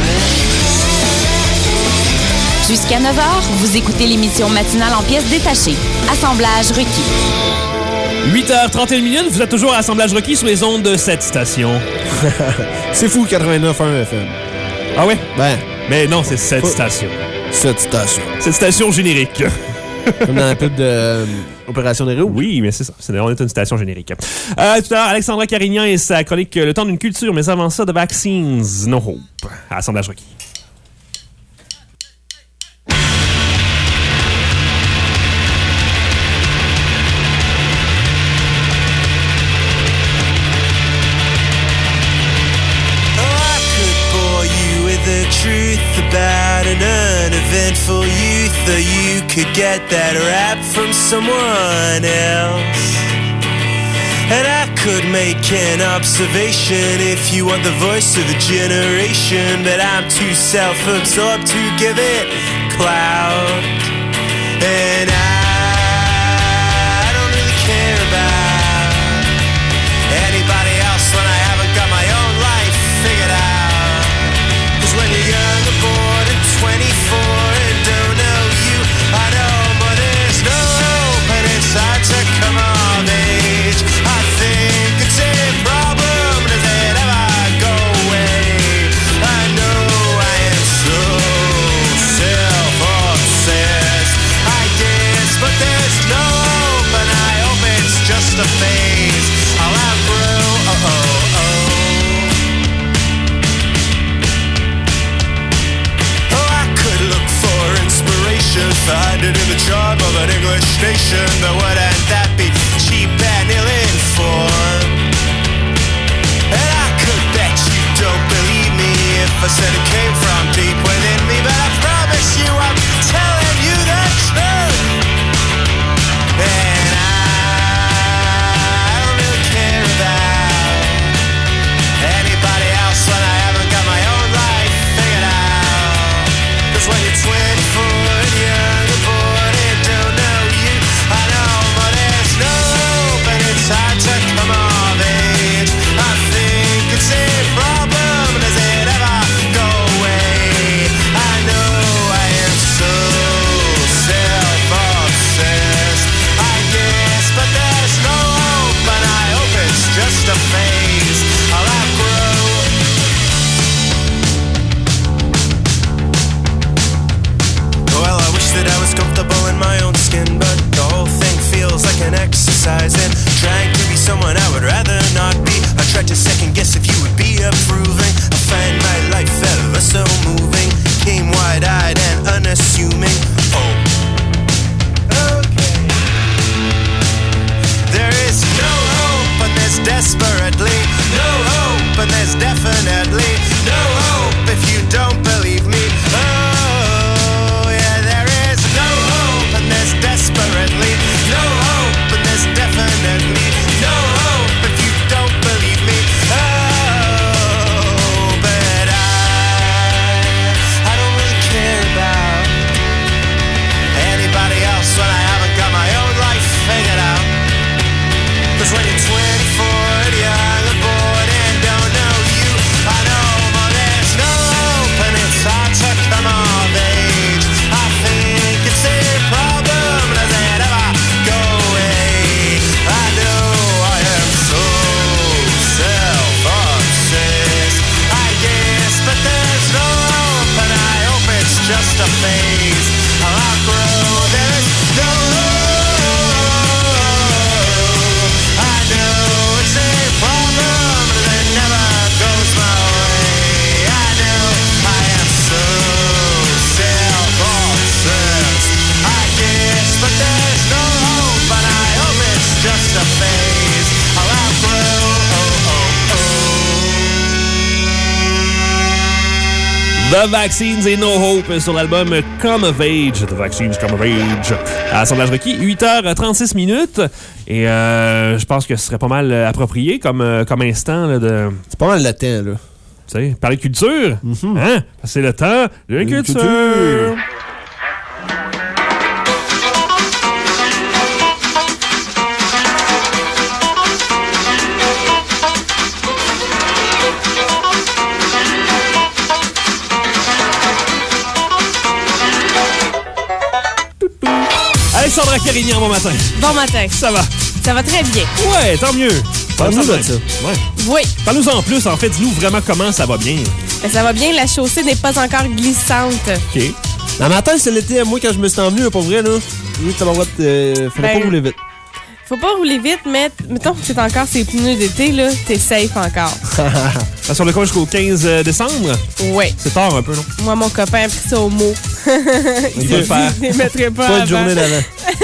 Jusqu'à neuf heures, vous écoutez l'émission matinale en pièces détachées. Assemblage Requis. huit heures trente et une minutes, vous êtes toujours à Assemblage Requis sur les ondes de cette station. C'est fou, quatre-vingt-neuf point un F M. Ah ouais? Ben. Mais non, c'est cette Faut... station. Cette station. Cette station générique. Comme dans la pub de euh, Opération des Rouges. Oui, mais c'est ça. C'est, on est une station générique. Euh, tout à l'heure, Alexandra Carignan et sa chronique Le temps d'une culture, mais avant ça, The Vaccines, No Hope, à Assemblage requis. Truth about an uneventful youth, or you could get that rap from someone else. And I could make an observation if you want the voice of a generation, but I'm too self-absorbed to give it clout. And I don't really care about anybody else when I haven't got my own life figured out. When you're young and bored and twenty-four and don't know you, I know, but there's no hope and it's hard to come of age. I think it's a problem, does it ever go away? I know I am so self-obsessed, I guess, but there's no hope and I hope it's just a phase. I'll outgrow, oh, oh, oh. Find it in the charm of an English station, but wouldn't that be cheap and ill-informed? And I could bet you don't believe me if I said it came from deep within me, but I promise you I'm telling you the truth. And I don't really care about anybody else when I haven't got my own life figured out. 'Cause when you're twenty-four hard to come of age. I think it's a problem, does it ever go away? I know I am so self-obsessed, I guess, but there's no hope and I hope it's just a phase I'll outgrow. Well, I wish that I was comfortable in my own skin, but the whole thing feels like an exercise in trying to be someone I would rather not be. I tried to second guess if you would be approving. I find my life ever so moving. Came wide-eyed and unassuming. Oh, okay. There is no hope and there's desperately no hope and there's definitely no hope if you don't believe me. Oh, yeah, there is no hope and there's desperately no hope and there's definitely no hope if you don't believe me. Oh, but I, I don't really care about anybody else when I haven't got my own life figured out. 'Cause when you're twenty-four and young and bored and don't know you, I know, but there's no hope and it's hard to come of age. I think it's a problem, does it ever go away? I know I am so self-obsessed, I guess, but there's no hope and I hope it's just a phase I'll outgrow. There's no hope, I know it's a problem that never goes my way. I know I am so self-obsessed, I guess, but there's no hope and I hope it's just a phase I'll outgrow. Oh, oh, oh. The Vaccines et No Hope sur l'album Come of Age. The Vaccines Come of Age. À Assemblage requis, huit heures trente-six minutes. Et euh, je pense que ce serait pas mal approprié comme, comme instant là, de... C'est pas mal le temps, là. Tu sais, parler de culture. Mm-hmm. Hein? C'est le temps de la culture. culture. Alexandra Carignan, bon matin. Bon matin. Ça va? Ça va très bien. Ouais, tant mieux. Parle-nous de ça. Ouais. Oui. Parle-nous en plus, en fait. Dis-nous vraiment comment ça va bien. Ça va bien, la chaussée n'est pas encore glissante. OK. La matin, c'est l'été, moi, quand je me suis envenu, pour vrai, là. Oui, t'as le droit de. Euh, fallait Ben, pas rouler vite. Faut pas rouler vite, mais mettons que c'est encore ces pneus d'été, là, t'es safe encore. Ça sur le coin jusqu'au quinze décembre? Oui. C'est tard un peu, non? Moi, mon copain a pris ça au mot. Il va le faire. Je ne mettrai pas Pas avant. une journée d'avant.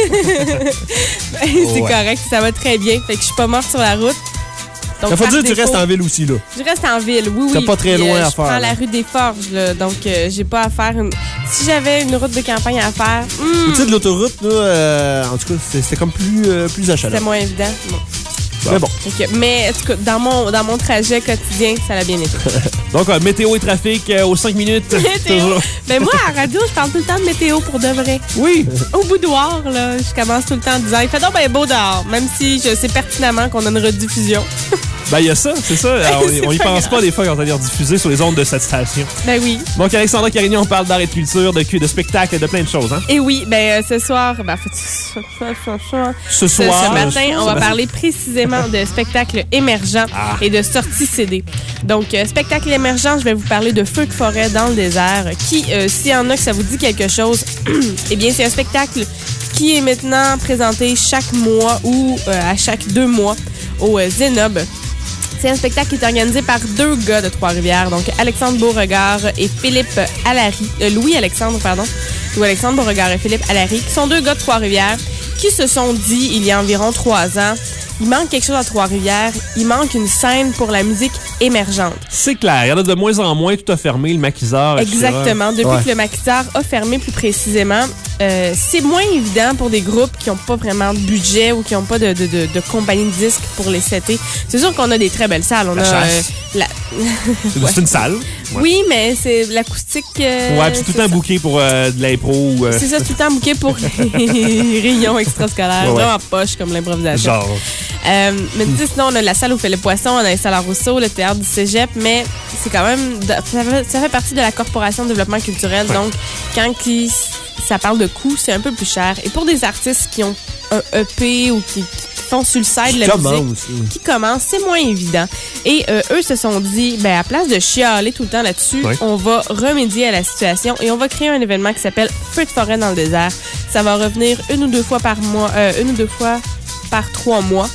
C'est Ouais. correct, ça va très bien. Fait que je suis pas morte sur la route. Donc, Ça faut par dire que tu défaut, restes en ville aussi, là. Je reste en ville, oui, oui. T'as pas très Puis, loin euh, à je faire, prends là. la rue des Forges, là, donc euh, j'ai pas à faire une... Si j'avais une route de campagne à faire, hmm, Tu sais, de l'autoroute, là, euh, en tout cas, c'est- c'était comme plus, euh, plus achalant. c'était moins évident. Bon. Mais bon. Fait que- mais en tout cas, dans mon, dans mon trajet quotidien, ça a bien été. Donc, euh, météo et trafic euh, aux cinq minutes. Météo. Toujours. Ben moi, à la radio, je parle tout le temps de météo pour de vrai. Oui. Au boudoir, là, je commence tout le temps en disant « Il fait donc bien beau dehors », même si je sais pertinemment qu'on a une rediffusion. Ben, il y a ça, c'est ça. Alors, on- on y pas pense grave. pas des fois quand on est rediffusé sur les ondes de cette station. Ben oui. Donc, Alexandra Carignan, on parle d'art et de culture, de, cu- de spectacle, de plein de choses, hein? Et oui, ben euh, ce soir, ben, en fait, ce, ce- ce- Ce ce- soir, ce matin, ce- on va ce- parler précisément de spectacles émergents Ah. et de sorties C D. Donc, euh, spectacle émergent, je vais vous parler de Feu de forêt dans le désert, qui, euh, s'il y en a que ça vous dit quelque chose, eh bien, c'est un spectacle qui est maintenant présenté chaque mois ou euh, à chaque deux mois au euh, Zénob. C'est un spectacle qui est organisé par deux gars de Trois-Rivières, donc Alexandre Beauregard et Philippe Allary, euh, Louis-Alexandre, pardon, Louis-Alexandre Beauregard et Philippe Allary, qui sont deux gars de Trois-Rivières, qui se sont dit, il y a environ trois ans, il manque quelque chose à Trois-Rivières, il manque une scène pour la musique émergente. C'est clair. Il y en a de moins en moins, tout a fermé, le maquisard, et cetera. Exactement. Depuis Ouais. que le maquisard a fermé plus précisément, euh, c'est moins évident pour des groupes qui n'ont pas vraiment de budget ou qui n'ont pas de, de, de, de compagnie de disques pour les setter. C'est sûr qu'on a des très belles salles. On La a, chasse. euh, la... C'est Ouais. c'est une salle. Ouais. Oui, mais c'est l'acoustique. euh, Ouais, puis c'est tout le temps booké pour euh, de l'impro. ou, euh, C'est ça, tout le temps booké pour les réunions extrascolaires. Ouais, ouais. Vraiment poche comme l'improvisation. Genre. Euh, mais tu sais, sinon, on a la salle où fait le poisson, on a la salle à Rousseau, le théâtre du cégep, mais c'est quand même. de- Ça fait, ça fait partie de la Corporation de développement culturel. Ouais. Donc, quand il- ça parle de coûts, c'est un peu plus cher. Et pour des artistes qui ont un E P ou qui, qui font sur le side Qui la commencent, musique, oui. qui commencent, c'est moins évident. Et euh, eux se sont dit, ben à place de chialer tout le temps là-dessus, Ouais. on va remédier à la situation et on va créer un événement qui s'appelle Feu de forêt dans le désert. Ça va revenir une ou deux fois par mois, euh, une ou deux fois par trois mois.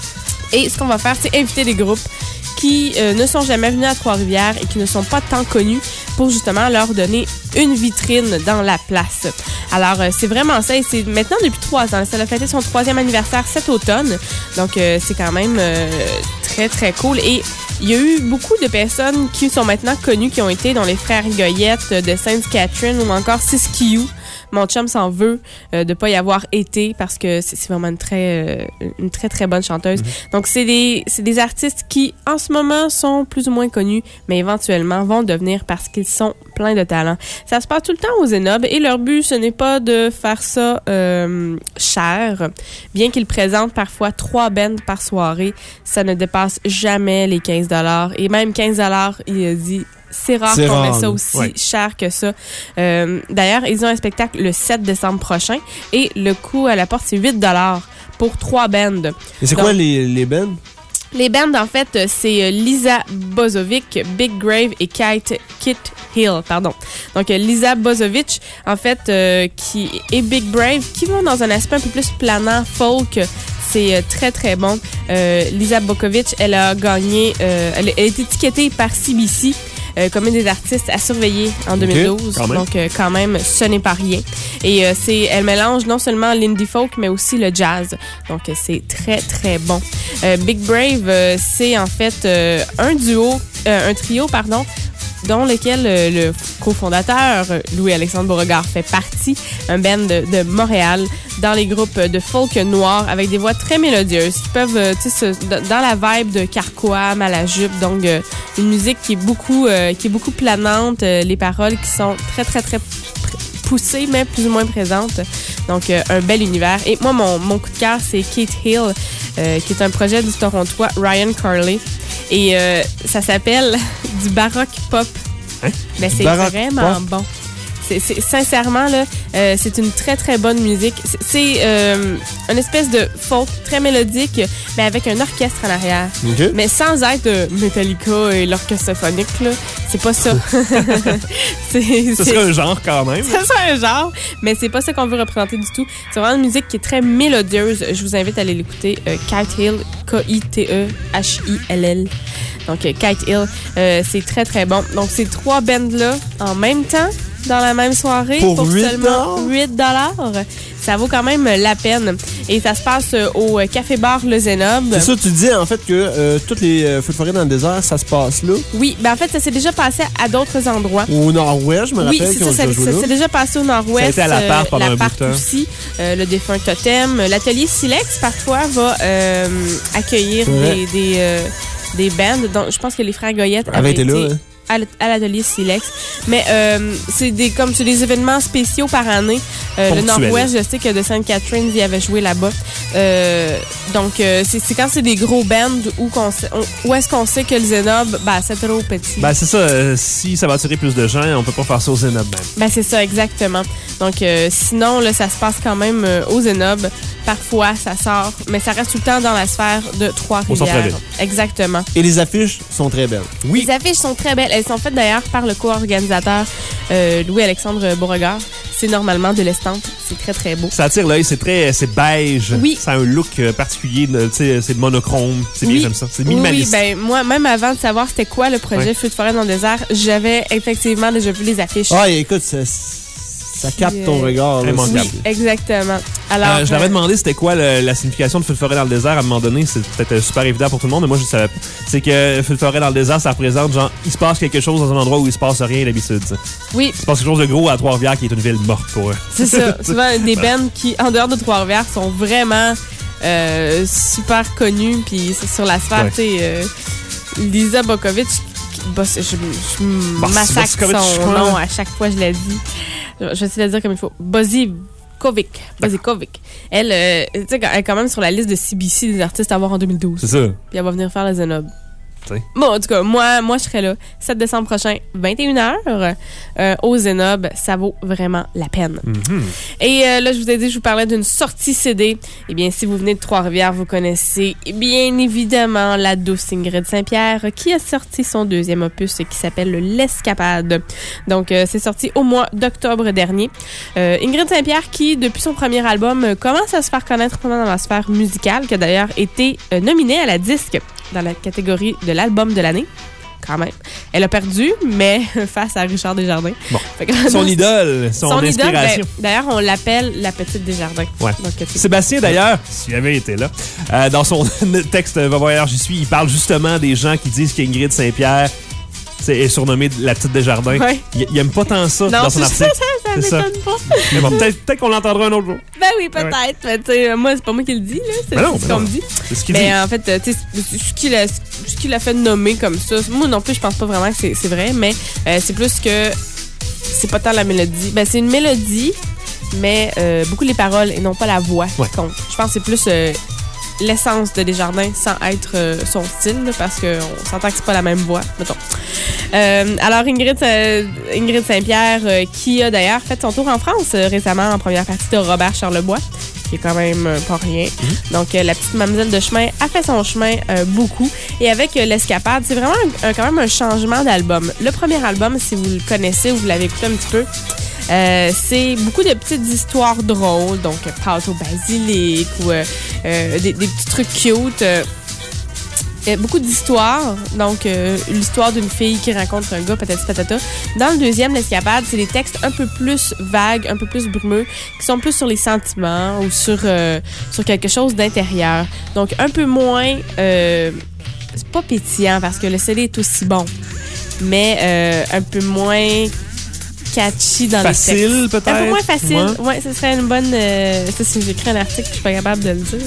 Et ce qu'on va faire, c'est inviter des groupes qui euh, ne sont jamais venus à Trois-Rivières et qui ne sont pas tant connus pour justement leur donner une vitrine dans la place. Alors, euh, c'est vraiment ça et c'est maintenant depuis trois ans. Ça a fêté son troisième anniversaire cet automne. Donc, euh, c'est quand même euh, très, très cool. Et il y a eu beaucoup de personnes qui sont maintenant connues, qui ont été dans les Frères Goyette de Sainte-Catherine ou encore Siskiyou. Mon chum s'en veut euh, de pas y avoir été parce que c'est c'est vraiment une très, euh, une très, très bonne chanteuse. Donc, c'est des, c'est des artistes qui, en ce moment, sont plus ou moins connus, mais éventuellement vont le devenir parce qu'ils sont pleins de talent. Ça se passe tout le temps aux Zénob et leur but, ce n'est pas de faire ça euh, cher. Bien qu'ils présentent parfois trois bands par soirée, ça ne dépasse jamais les quinze dollars. Et même quinze dollars, il a dit... C'est rare C'est qu'on rare, met ça là. aussi Ouais. cher que ça. Euh, D'ailleurs, ils ont un spectacle le sept décembre prochain et le coût à la porte, c'est huit dollars pour trois bands. Et c'est Donc, quoi les, les bands? les bands, en fait, c'est euh, Lisa Bozovic, Big Grave et Kite, Kit Hill, pardon. Donc, euh, Lisa Bozovic, en fait, euh, qui et Big Brave, qui vont dans un aspect un peu plus planant, folk. C'est euh, très, très bon. Euh, Lisa Bokovic, elle a gagné, euh, elle, elle est étiquetée par C B C euh, comme une des artistes à surveiller en deux mille douze. quand même. Donc, euh, quand même, ce n'est pas rien. Et euh, c'est, elle mélange non seulement l'indie folk, mais aussi le jazz. Donc, euh, c'est très, très bon. Euh, Big Brave, euh, c'est en fait euh, un duo, euh, un trio, pardon, dont lequel euh, le cofondateur, euh, Louis-Alexandre Beauregard, fait partie, un band de, de Montréal, dans les groupes de folk noir, avec des voix très mélodieuses, qui peuvent, euh, tu sais, se- dans la vibe de Carquois, Malajup, donc euh, une musique qui est beaucoup, euh, qui est beaucoup planante, euh, les paroles qui sont très, très, très pr- poussées, mais plus ou moins présentes. Donc, euh, un bel univers. Et moi, mon, mon coup de cœur, c'est Kate Hill, euh, qui est un projet du Torontois Ryan Carley. Et euh, ça s'appelle du baroque pop. Hein? Mais Du c'est baroque vraiment pop? bon. C'est, c'est, sincèrement, là, euh, c'est une très, très bonne musique. C'est, c'est euh, une espèce de folk très mélodique, mais avec un orchestre en arrière. Okay. Mais sans être euh, Metallica et l'orchestre symphonique, là. C'est pas ça. c'est, Ce c'est... serait un genre quand même. Ce serait un genre, mais c'est pas ça qu'on veut représenter du tout. C'est vraiment une musique qui est très mélodieuse. Je vous invite à aller l'écouter. Euh, Kite Hill, K I T E H I L L. Donc, euh, Kite Hill, euh, c'est très, très bon. Donc, ces trois bands-là, en même temps, dans la même soirée, pour, pour huit seulement huit dollars. Ça vaut quand même la peine. Et ça se passe au Café-Bar Le Zénob. C'est ça, tu dis en fait que euh, toutes les euh, feux de forêt dans le désert, ça se passe là? Oui, ben en fait, ça s'est déjà passé à d'autres endroits. Au nord-ouest, je me oui, rappelle. Oui, c'est ça, ça, ça s'est déjà passé au nord-ouest. Ça a été à la part pendant euh, la un part bout de temps. aussi, euh, le défunt Totem. L'atelier Silex, parfois, va euh, accueillir des, des, euh, des bands. Donc, je pense que les frères Goyette avaient été là, hein? à l'atelier Silex. Mais euh, c'est des comme c'est des événements spéciaux par année. Euh, le Nord-Ouest, je sais que de Sainte-Catherine, il avait joué là-bas. Euh, donc, euh, c'est, c'est quand c'est des gros bands où, qu'on sait, on, où est-ce qu'on sait que le Zénob, ben, c'est trop petit. Ben, c'est ça. Euh, si ça va attirer plus de gens, on peut pas faire ça au Zénob. Ben, ben c'est ça, exactement. Donc, euh, sinon, là, ça se passe quand même euh, au Zénob. Parfois, ça sort, mais ça reste tout le temps dans la sphère de Trois-Rivières. Exactement. Et les affiches sont très belles. Oui. Les affiches sont très belles. Elles sont faites d'ailleurs par le co-organisateur euh, Louis-Alexandre Beauregard. C'est normalement de l'estampe. C'est très, très beau. Ça attire l'œil. C'est très c'est beige. Oui. Ça a un look euh, particulier. Tu sais, c'est monochrome. C'est oui. bien, j'aime ça. C'est minimaliste. Oui, ben moi, même avant de savoir c'était quoi le projet ouais. Feu de forêt dans le désert, j'avais effectivement déjà vu les affiches. Ah, écoute, ça... Ça capte ton regard. Là, oui, exactement. Alors, euh, je l'avais demandé c'était quoi le, la signification de Feu de forêt dans le désert à un moment donné. C'est peut-être super évident pour tout le monde, mais moi je ne savais pas. C'est que Feu de forêt dans le désert, ça représente genre, il se passe quelque chose dans un endroit où il se passe rien d'habitude. T'sais. Oui. Il se passe quelque chose de gros à Trois-Rivières qui est une ville morte pour eux. C'est ça. Souvent des bands qui, en dehors de Trois-Rivières, sont vraiment euh, super connues. Puis sur la sphère, ouais. tu sais, euh, Lisa Bokovic, bah, je, je bah, massacre son nom à chaque fois je l'ai dit. Je vais essayer de le dire comme il faut. Bozikovic. Bozikovic. Elle, euh, tu sais, elle est quand même sur la liste de C B C des artistes à voir en deux mille douze. C'est ça. Puis elle va venir faire le Zénob. T'sais. Bon, en tout cas, moi, moi je serai là. sept décembre prochain, vingt et une heures, euh, au Zénob. Ça vaut vraiment la peine. Mm-hmm. Et euh, là, je vous ai dit, je vous parlais d'une sortie C D. Eh bien, si vous venez de Trois-Rivières, vous connaissez bien évidemment la douce Ingrid Saint-Pierre qui a sorti son deuxième opus qui s'appelle L'Escapade. Donc, euh, c'est sorti au mois d'octobre dernier. Euh, Ingrid Saint-Pierre qui, depuis son premier album, euh, commence à se faire connaître pendant dans la sphère musicale, qui a d'ailleurs été euh, nominée à la disque dans la catégorie de l'album de l'année. Quand même. Elle a perdu, mais face à Richard Desjardins. Bon. Son idole, son, son inspiration. Idole, ben, d'ailleurs, on l'appelle la petite Desjardins. Ouais. Donc, Sébastien, d'ailleurs, s'il avait été là, euh, dans son texte « Va voir, j'y suis », il parle justement des gens qui disent qu'Ingrid Saint-Pierre est surnommée la petite Desjardins. Ouais. Il, il aime pas tant ça non, dans son article. Ça, ça, ça m'étonne pas. Mais bon, peut-être, peut-être qu'on l'entendra un autre jour. Ben oui, peut-être. Ouais. Mais tu sais, moi, c'est pas moi qui le dis, là. C'est, non, c'est ce qu'on me dit. C'est ce qu'il mais dit. en fait, tu sais, ce qu'il a, ce qu'il a fait nommer comme ça, moi non plus, je pense pas vraiment que c'est, c'est vrai, mais euh, c'est plus que c'est pas tant la mélodie. Ben, c'est une mélodie, mais euh, beaucoup les paroles et non pas la voix ouais. qui compte. Je pense que c'est plus euh, l'essence de Desjardins sans être euh, son style, là, parce qu'on s'entend que c'est pas la même voix, mettons. Euh, alors, Ingrid, euh, Ingrid Saint-Pierre, euh, qui a d'ailleurs fait son tour en France euh, récemment en première partie de Robert Charlebois, qui est quand même euh, pas rien. Mm-hmm. Donc, euh, la petite mademoiselle de chemin a fait son chemin euh, beaucoup. Et avec euh, L'Escapade, c'est vraiment un, un, quand même un changement d'album. Le premier album, si vous le connaissez ou vous l'avez écouté un petit peu, Euh, c'est beaucoup de petites histoires drôles, donc pâte au basilic ou euh, euh, des, des petits trucs cute. Euh, beaucoup d'histoires, donc euh, l'histoire d'une fille qui rencontre un gars, patati patata. Dans le deuxième, L'Escapade, c'est des textes un peu plus vagues, un peu plus brumeux, qui sont plus sur les sentiments ou sur, euh, sur quelque chose d'intérieur. Donc un peu moins, euh, c'est pas pétillant parce que le C D est aussi bon, mais euh, un peu moins catchy dans facile, les textes. peut-être? Un peu moins facile. Ouais, ouais ce serait une bonne... Euh, ça, si j'écris un article, je suis pas capable de le dire.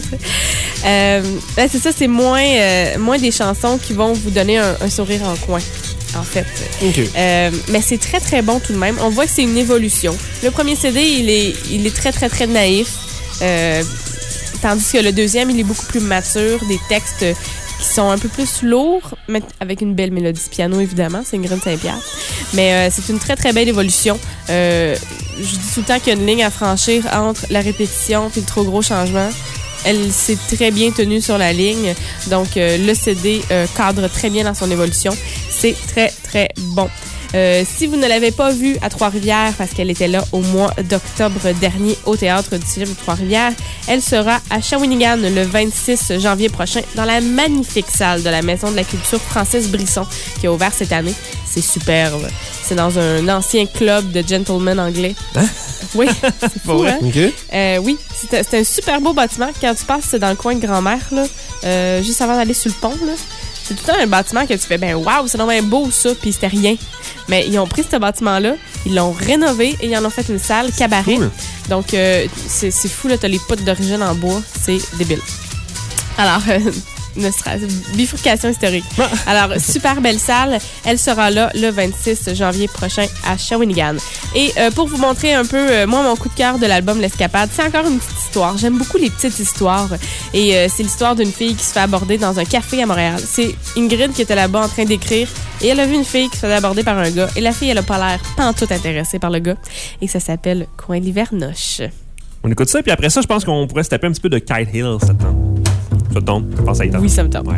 Euh, ben, c'est ça, c'est moins, euh, moins des chansons qui vont vous donner un, un sourire en coin, en fait. Okay. Euh, mais c'est très, très bon tout de même. On voit que c'est une évolution. Le premier C D, il est, il est très, très, très naïf. Euh, tandis que le deuxième, il est beaucoup plus mature. Des textes qui sont un peu plus lourds, mais avec une belle mélodie de piano, évidemment. C'est Ingrid Saint-Pierre. Mais euh, c'est une très, très belle évolution. Euh, je dis tout le temps qu'il y a une ligne à franchir entre la répétition et le trop gros changement. Elle s'est très bien tenue sur la ligne. Donc, euh, le C D euh, cadre très bien dans son évolution. C'est très, très bon. Euh, si vous ne l'avez pas vue à Trois-Rivières, parce qu'elle était là au mois d'octobre dernier au Théâtre du Cégep de Trois-Rivières, elle sera à Shawinigan le vingt-six janvier prochain dans la magnifique salle de la Maison de la Culture Francis Brisson qui a ouvert cette année. C'est superbe. C'est dans un ancien club de gentlemen anglais. Hein? Oui, c'est fou, hein? Okay. Euh, oui, c'est un, c'est un super beau bâtiment. Quand tu passes dans le coin de Grand-Mère, là, euh, juste avant d'aller sur le pont, là, c'est tout le temps un bâtiment que tu fais, ben waouh, c'est vraiment beau ça, puis c'était rien. Mais ils ont pris ce bâtiment-là, ils l'ont rénové et ils en ont fait une salle cabaret. Cool. Donc, euh, c'est, c'est fou, là, t'as les poutres d'origine en bois, c'est débile. Alors, euh, bifurcation historique. Alors, super belle salle. Elle sera là le vingt-six janvier prochain à Shawinigan. Et euh, pour vous montrer un peu, euh, moi, mon coup de cœur de l'album L'Escapade, c'est encore une petite histoire. J'aime beaucoup les petites histoires. Et euh, c'est l'histoire d'une fille qui se fait aborder dans un café à Montréal. C'est Ingrid qui était là-bas en train d'écrire. Et elle a vu une fille qui se faisait aborder par un gars. Et la fille, elle a pas l'air pantoute intéressée par le gars. Et ça s'appelle Coin d'Hivernoche. On écoute ça, puis après ça, je pense qu'on pourrait se taper un petit peu de Kite Hill, ça te tente. Ça te tente? Je pense que ça y tente. Oui, ça me tente. Ouais.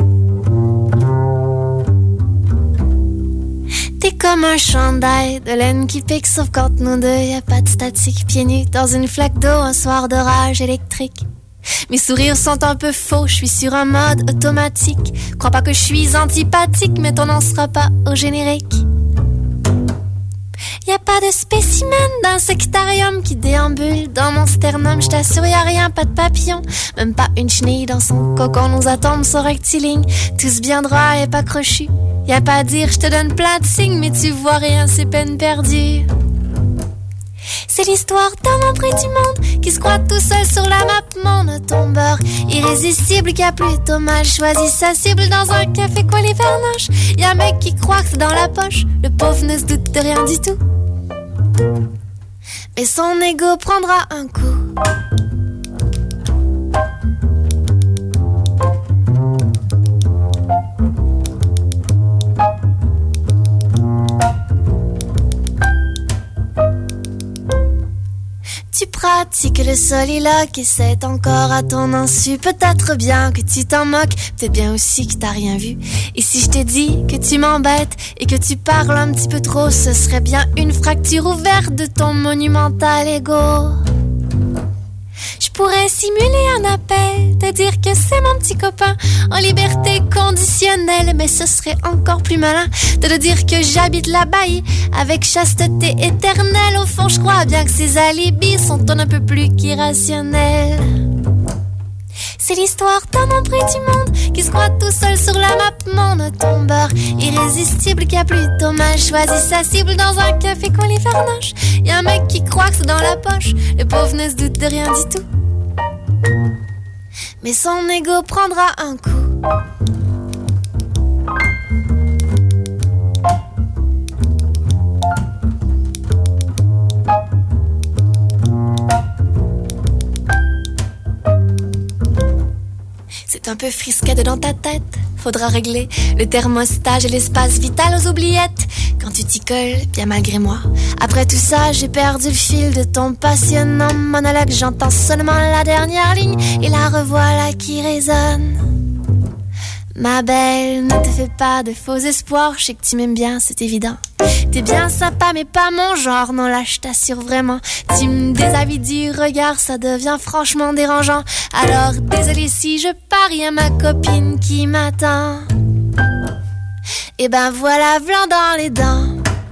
T'es comme un chandail de laine qui pique, sauf quand nous deux, y a pas de statique. Pieds nus dans une flaque d'eau, un soir d'orage électrique. Mes sourires sont un peu faux, je suis sur un mode automatique. Crois pas que je suis antipathique, mais ton nom sera pas au générique. Y a pas de spécimen d'un sectarium qui déambule dans mon sternum. Je t'assure, y a rien, pas de papillon, même pas une chenille dans son cocon. Nos atomes sont rectilignes, tous bien droits et pas crochus. Y a pas à dire, je te donne plein de signes, mais tu vois rien, c'est peine perdue. C'est l'histoire d'un homme près du monde qui se croit tout seul sur la map. Mon tombeur irrésistible qui a plutôt mal choisi sa cible dans un café coin l'hivernoche. Y'a un mec qui croit que c'est dans la poche, le pauvre ne se doute de rien du tout. Mais son ego prendra un coup. Tu pratiques le soliloque et c'est encore à ton insu. Peut-être bien que tu t'en moques, peut-être bien aussi que t'as rien vu. Et si je t'ai dit que tu m'embêtes et que tu parles un petit peu trop, ce serait bien une fracture ouverte de ton monumental ego. Je pourrais simuler un appel, te dire que c'est mon petit copain en liberté conditionnelle, mais ce serait encore plus malin de te dire que j'habite la baille avec chasteté éternelle. Au fond, je crois bien que ces alibis sont un peu plus qu'irrationnels. C'est l'histoire d'un homme près du monde qui se croit tout seul sur la map. Mon tombeur irrésistible qui a plutôt mal choisi sa cible dans un café coin l'hivernoche. Y'a un mec qui croit que c'est dans la poche, le pauvre ne se doute de rien du tout. Mais son ego prendra un coup. C'est un peu frisquette dans ta tête. Faudra régler le thermostat et l'espace vital aux oubliettes. Quand tu t'y colles, bien malgré moi. Après tout ça, j'ai perdu le fil de ton passionnant monologue. J'entends seulement la dernière ligne et la revoilà qui résonne. Ma belle, ne te fais pas de faux espoirs. Je sais que tu m'aimes bien, c'est évident. T'es bien sympa, mais pas mon genre. Non, là, je t'assure vraiment. Tu me déshabilles du regard, ça devient franchement dérangeant. Alors, désolé si je parie à ma copine qui m'attend. Et ben voilà, blanc dans les dents.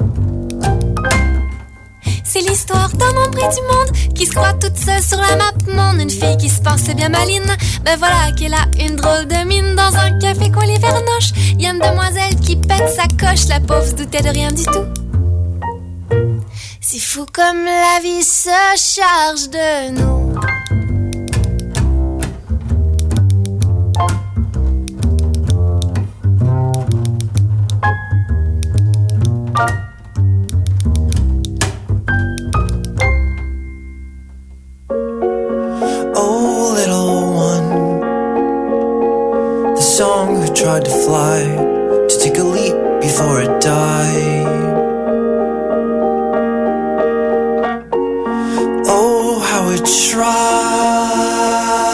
C'est l'histoire d'un homme près du monde qui se croit toute seule sur la map. Mon une fille qui se pensait bien maline, ben voilà qu'elle a une drôle de mine dans un café coin l'hivernoche. Y'a une demoiselle qui pète sa coche, la pauvre se doutait de rien du tout. C'est fou comme la vie se charge de nous. song who tried to fly, to take a leap before it died. Oh, how it tried.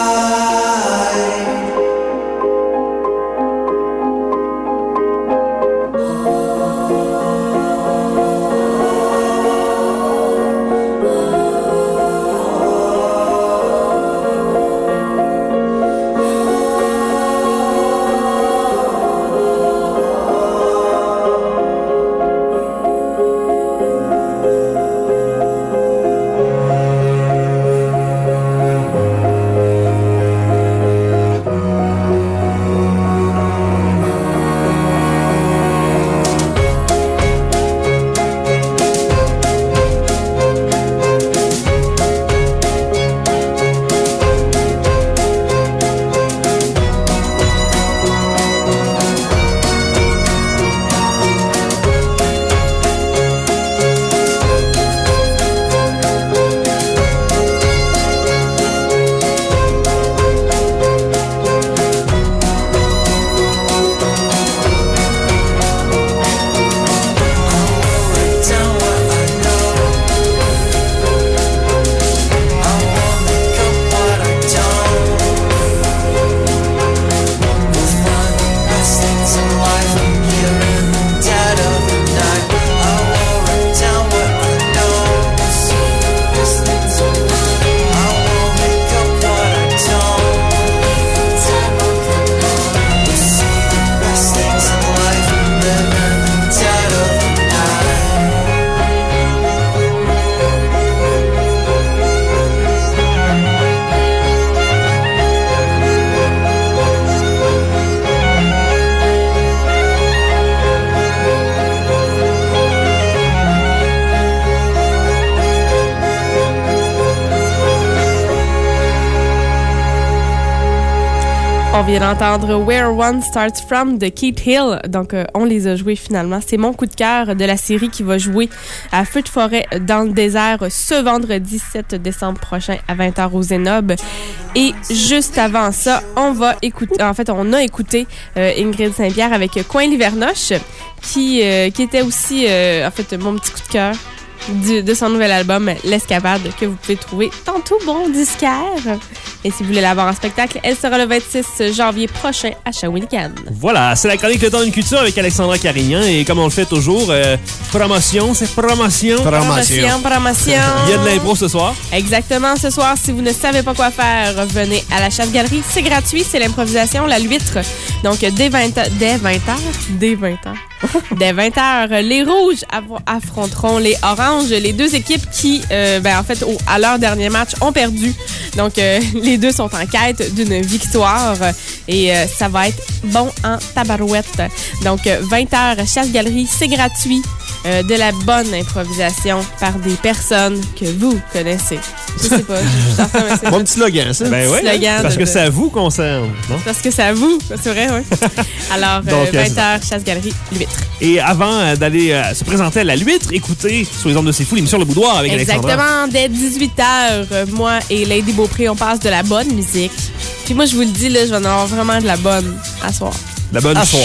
On vient d'entendre Where One Starts From de Keith Hill. Donc, euh, on les a joués finalement. C'est mon coup de cœur de la série qui va jouer à Feu de forêt dans le désert ce vendredi sept décembre prochain à vingt heures au Zénob. Et juste avant ça, on va écouter, en fait, on a écouté euh, Ingrid Saint-Pierre avec Coin Livernoche qui, euh, qui était aussi, euh, en fait, mon petit coup de cœur du, de son nouvel album L'Escapade que vous pouvez trouver dans tout bon disquaire. Et si vous voulez la voir en spectacle, elle sera le vingt-six janvier prochain à Shawinigan. Voilà, c'est la chronique Le Temps d'une culture avec Alexandra Carignan. Et comme on le fait toujours, euh, promotion, c'est promotion. Promotion, promotion. Il y a de l'impro ce soir. Exactement, ce soir, si vous ne savez pas quoi faire, venez à la Chasse-Galerie. C'est gratuit, c'est l'improvisation, la L'Huître. Donc, dès vingt heures, dès vingt heures, dès vingt heures, dès vingt heures, les Rouges affronteront les Oranges, les deux équipes qui, euh, ben, en fait, au, à leur dernier match, ont perdu. Donc, euh, les deux sont en quête d'une victoire et euh, ça va être bon en tabarouette. Donc, vingt heures, Chasse-Galerie, c'est gratuit. Euh, de la bonne improvisation par des personnes que vous connaissez. Je sais pas. Je, je c'est bon petit slogan, ça. Ben oui, parce que ça vous concerne, non? Parce que ça vous, c'est vrai, oui. Alors, euh, vingt heures, Chasse-Galerie, L'Huître. Et avant euh, d'aller euh, se présenter à la L'Huître, écoutez sur les ondes de C'est Fou, l'émission Le Boudoir avec Alexandra. Exactement, dès dix-huit heures, euh, moi et Lady Beaupré, on passe de la bonne musique. Puis moi, je vous le dis, là, je vais en avoir vraiment de la bonne à soir. La bonne à soir.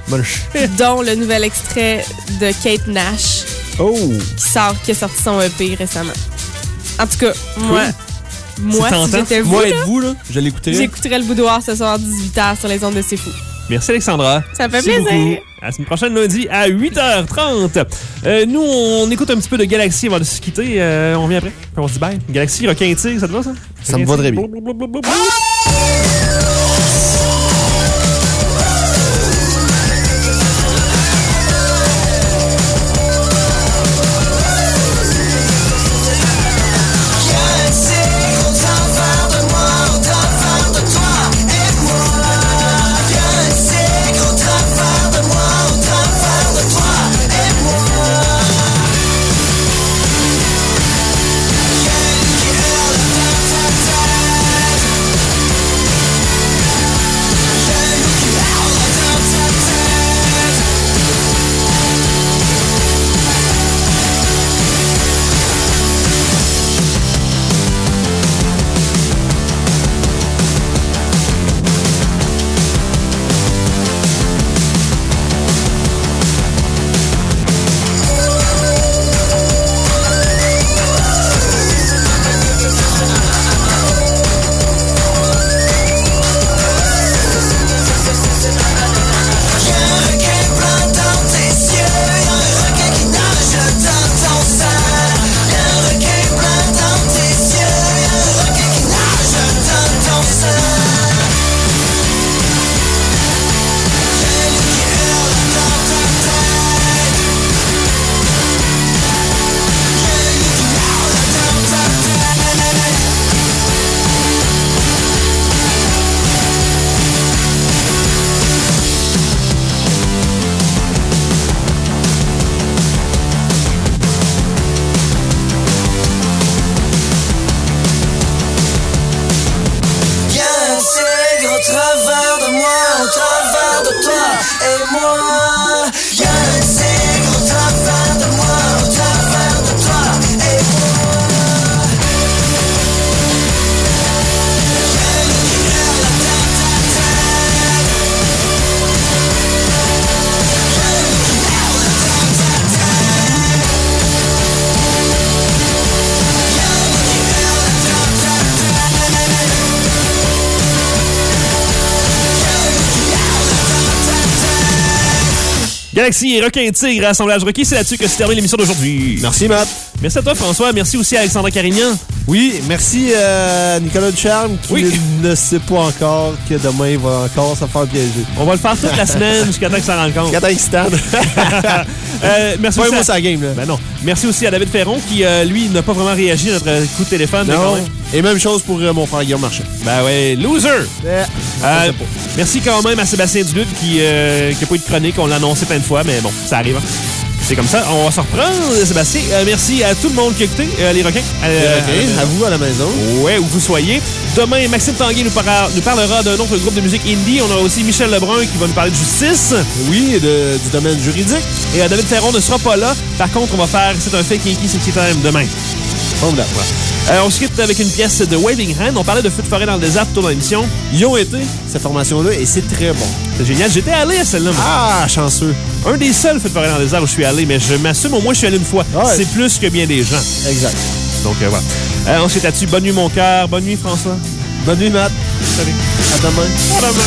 Dont le nouvel extrait de Kate Nash. Oh! Qui sort, qui a sorti son E P récemment. En tout cas, cool. moi, moi, si j'étais vous, moi là, êtes vous, là, je l'écouterais. J'écouterais Le Boudoir ce soir à dix-huit heures sur les ondes de C'est Fou. Merci Alexandra. Ça me fait Merci plaisir. Beaucoup. À la semaine prochaine, lundi, à huit heures trente. Euh, nous, on écoute un petit peu de Galaxy avant de se quitter. Euh, on vient après. Puis on se dit bye. Galaxy, Requin Tigre, ça te va, ça? Ça me va très bien. Galaxy et Requin Tigre, Assemblage Rocky, c'est là-dessus que se termine l'émission d'aujourd'hui. Merci, Matt. Merci à toi, François. Merci aussi à Alexandra Carignan. Oui, merci à Nicolas Ducharme qui oui. ne sait pas encore que demain, il va encore se faire piéger. On va le faire toute la semaine jusqu'à temps qu'il s'en rende compte. Jusqu'à temps qu'il se tente. euh, merci pas aussi à... sa game, là. Ben non. Merci aussi à David Ferron qui, euh, lui, n'a pas vraiment réagi à notre coup de téléphone. Non. Et même chose pour euh, mon frère Guillaume Marchand. Ben ouais, loser! Yeah. Euh, merci quand même à Sébastien Duluth qui n'a euh, pas eu de chronique. On l'a annoncé plein de fois, mais bon, ça arrive. Hein. C'est comme ça. On va se reprendre, Sébastien. Euh, merci à tout le monde qui a écouté euh, les requins. Euh, les requins, à, à vous à la maison. Ouais, où vous soyez. Demain, Maxime Tanguay nous, para, nous parlera d'un autre groupe de musique indie. On a aussi Michel Lebrun qui va nous parler de justice. Oui, et de, du domaine juridique. Et euh, David Ferron ne sera pas là. Par contre, on va faire C'est un fait qui c'est qui t'aime demain. Formidable. Euh, on se quitte avec une pièce de Waving Hand. On parlait de feu de forêt dans le désert tout dans l'émission. Ils ont été, cette formation-là, et c'est très bon. C'est génial. J'étais allé à celle-là. Ah, chanceux. Un des seuls feux de forêt dans le désert où je suis allé, mais je m'assume, au moins, je suis allé une fois. Ouais. C'est plus que bien des gens. Exact. Donc, euh, voilà. Euh, on se quitte là-dessus. Bonne nuit, mon cœur. Bonne nuit, François. Bonne nuit, Matt. Salut. À demain. À demain.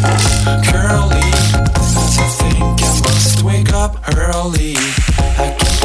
Curly, as I think I must wake up early. I can't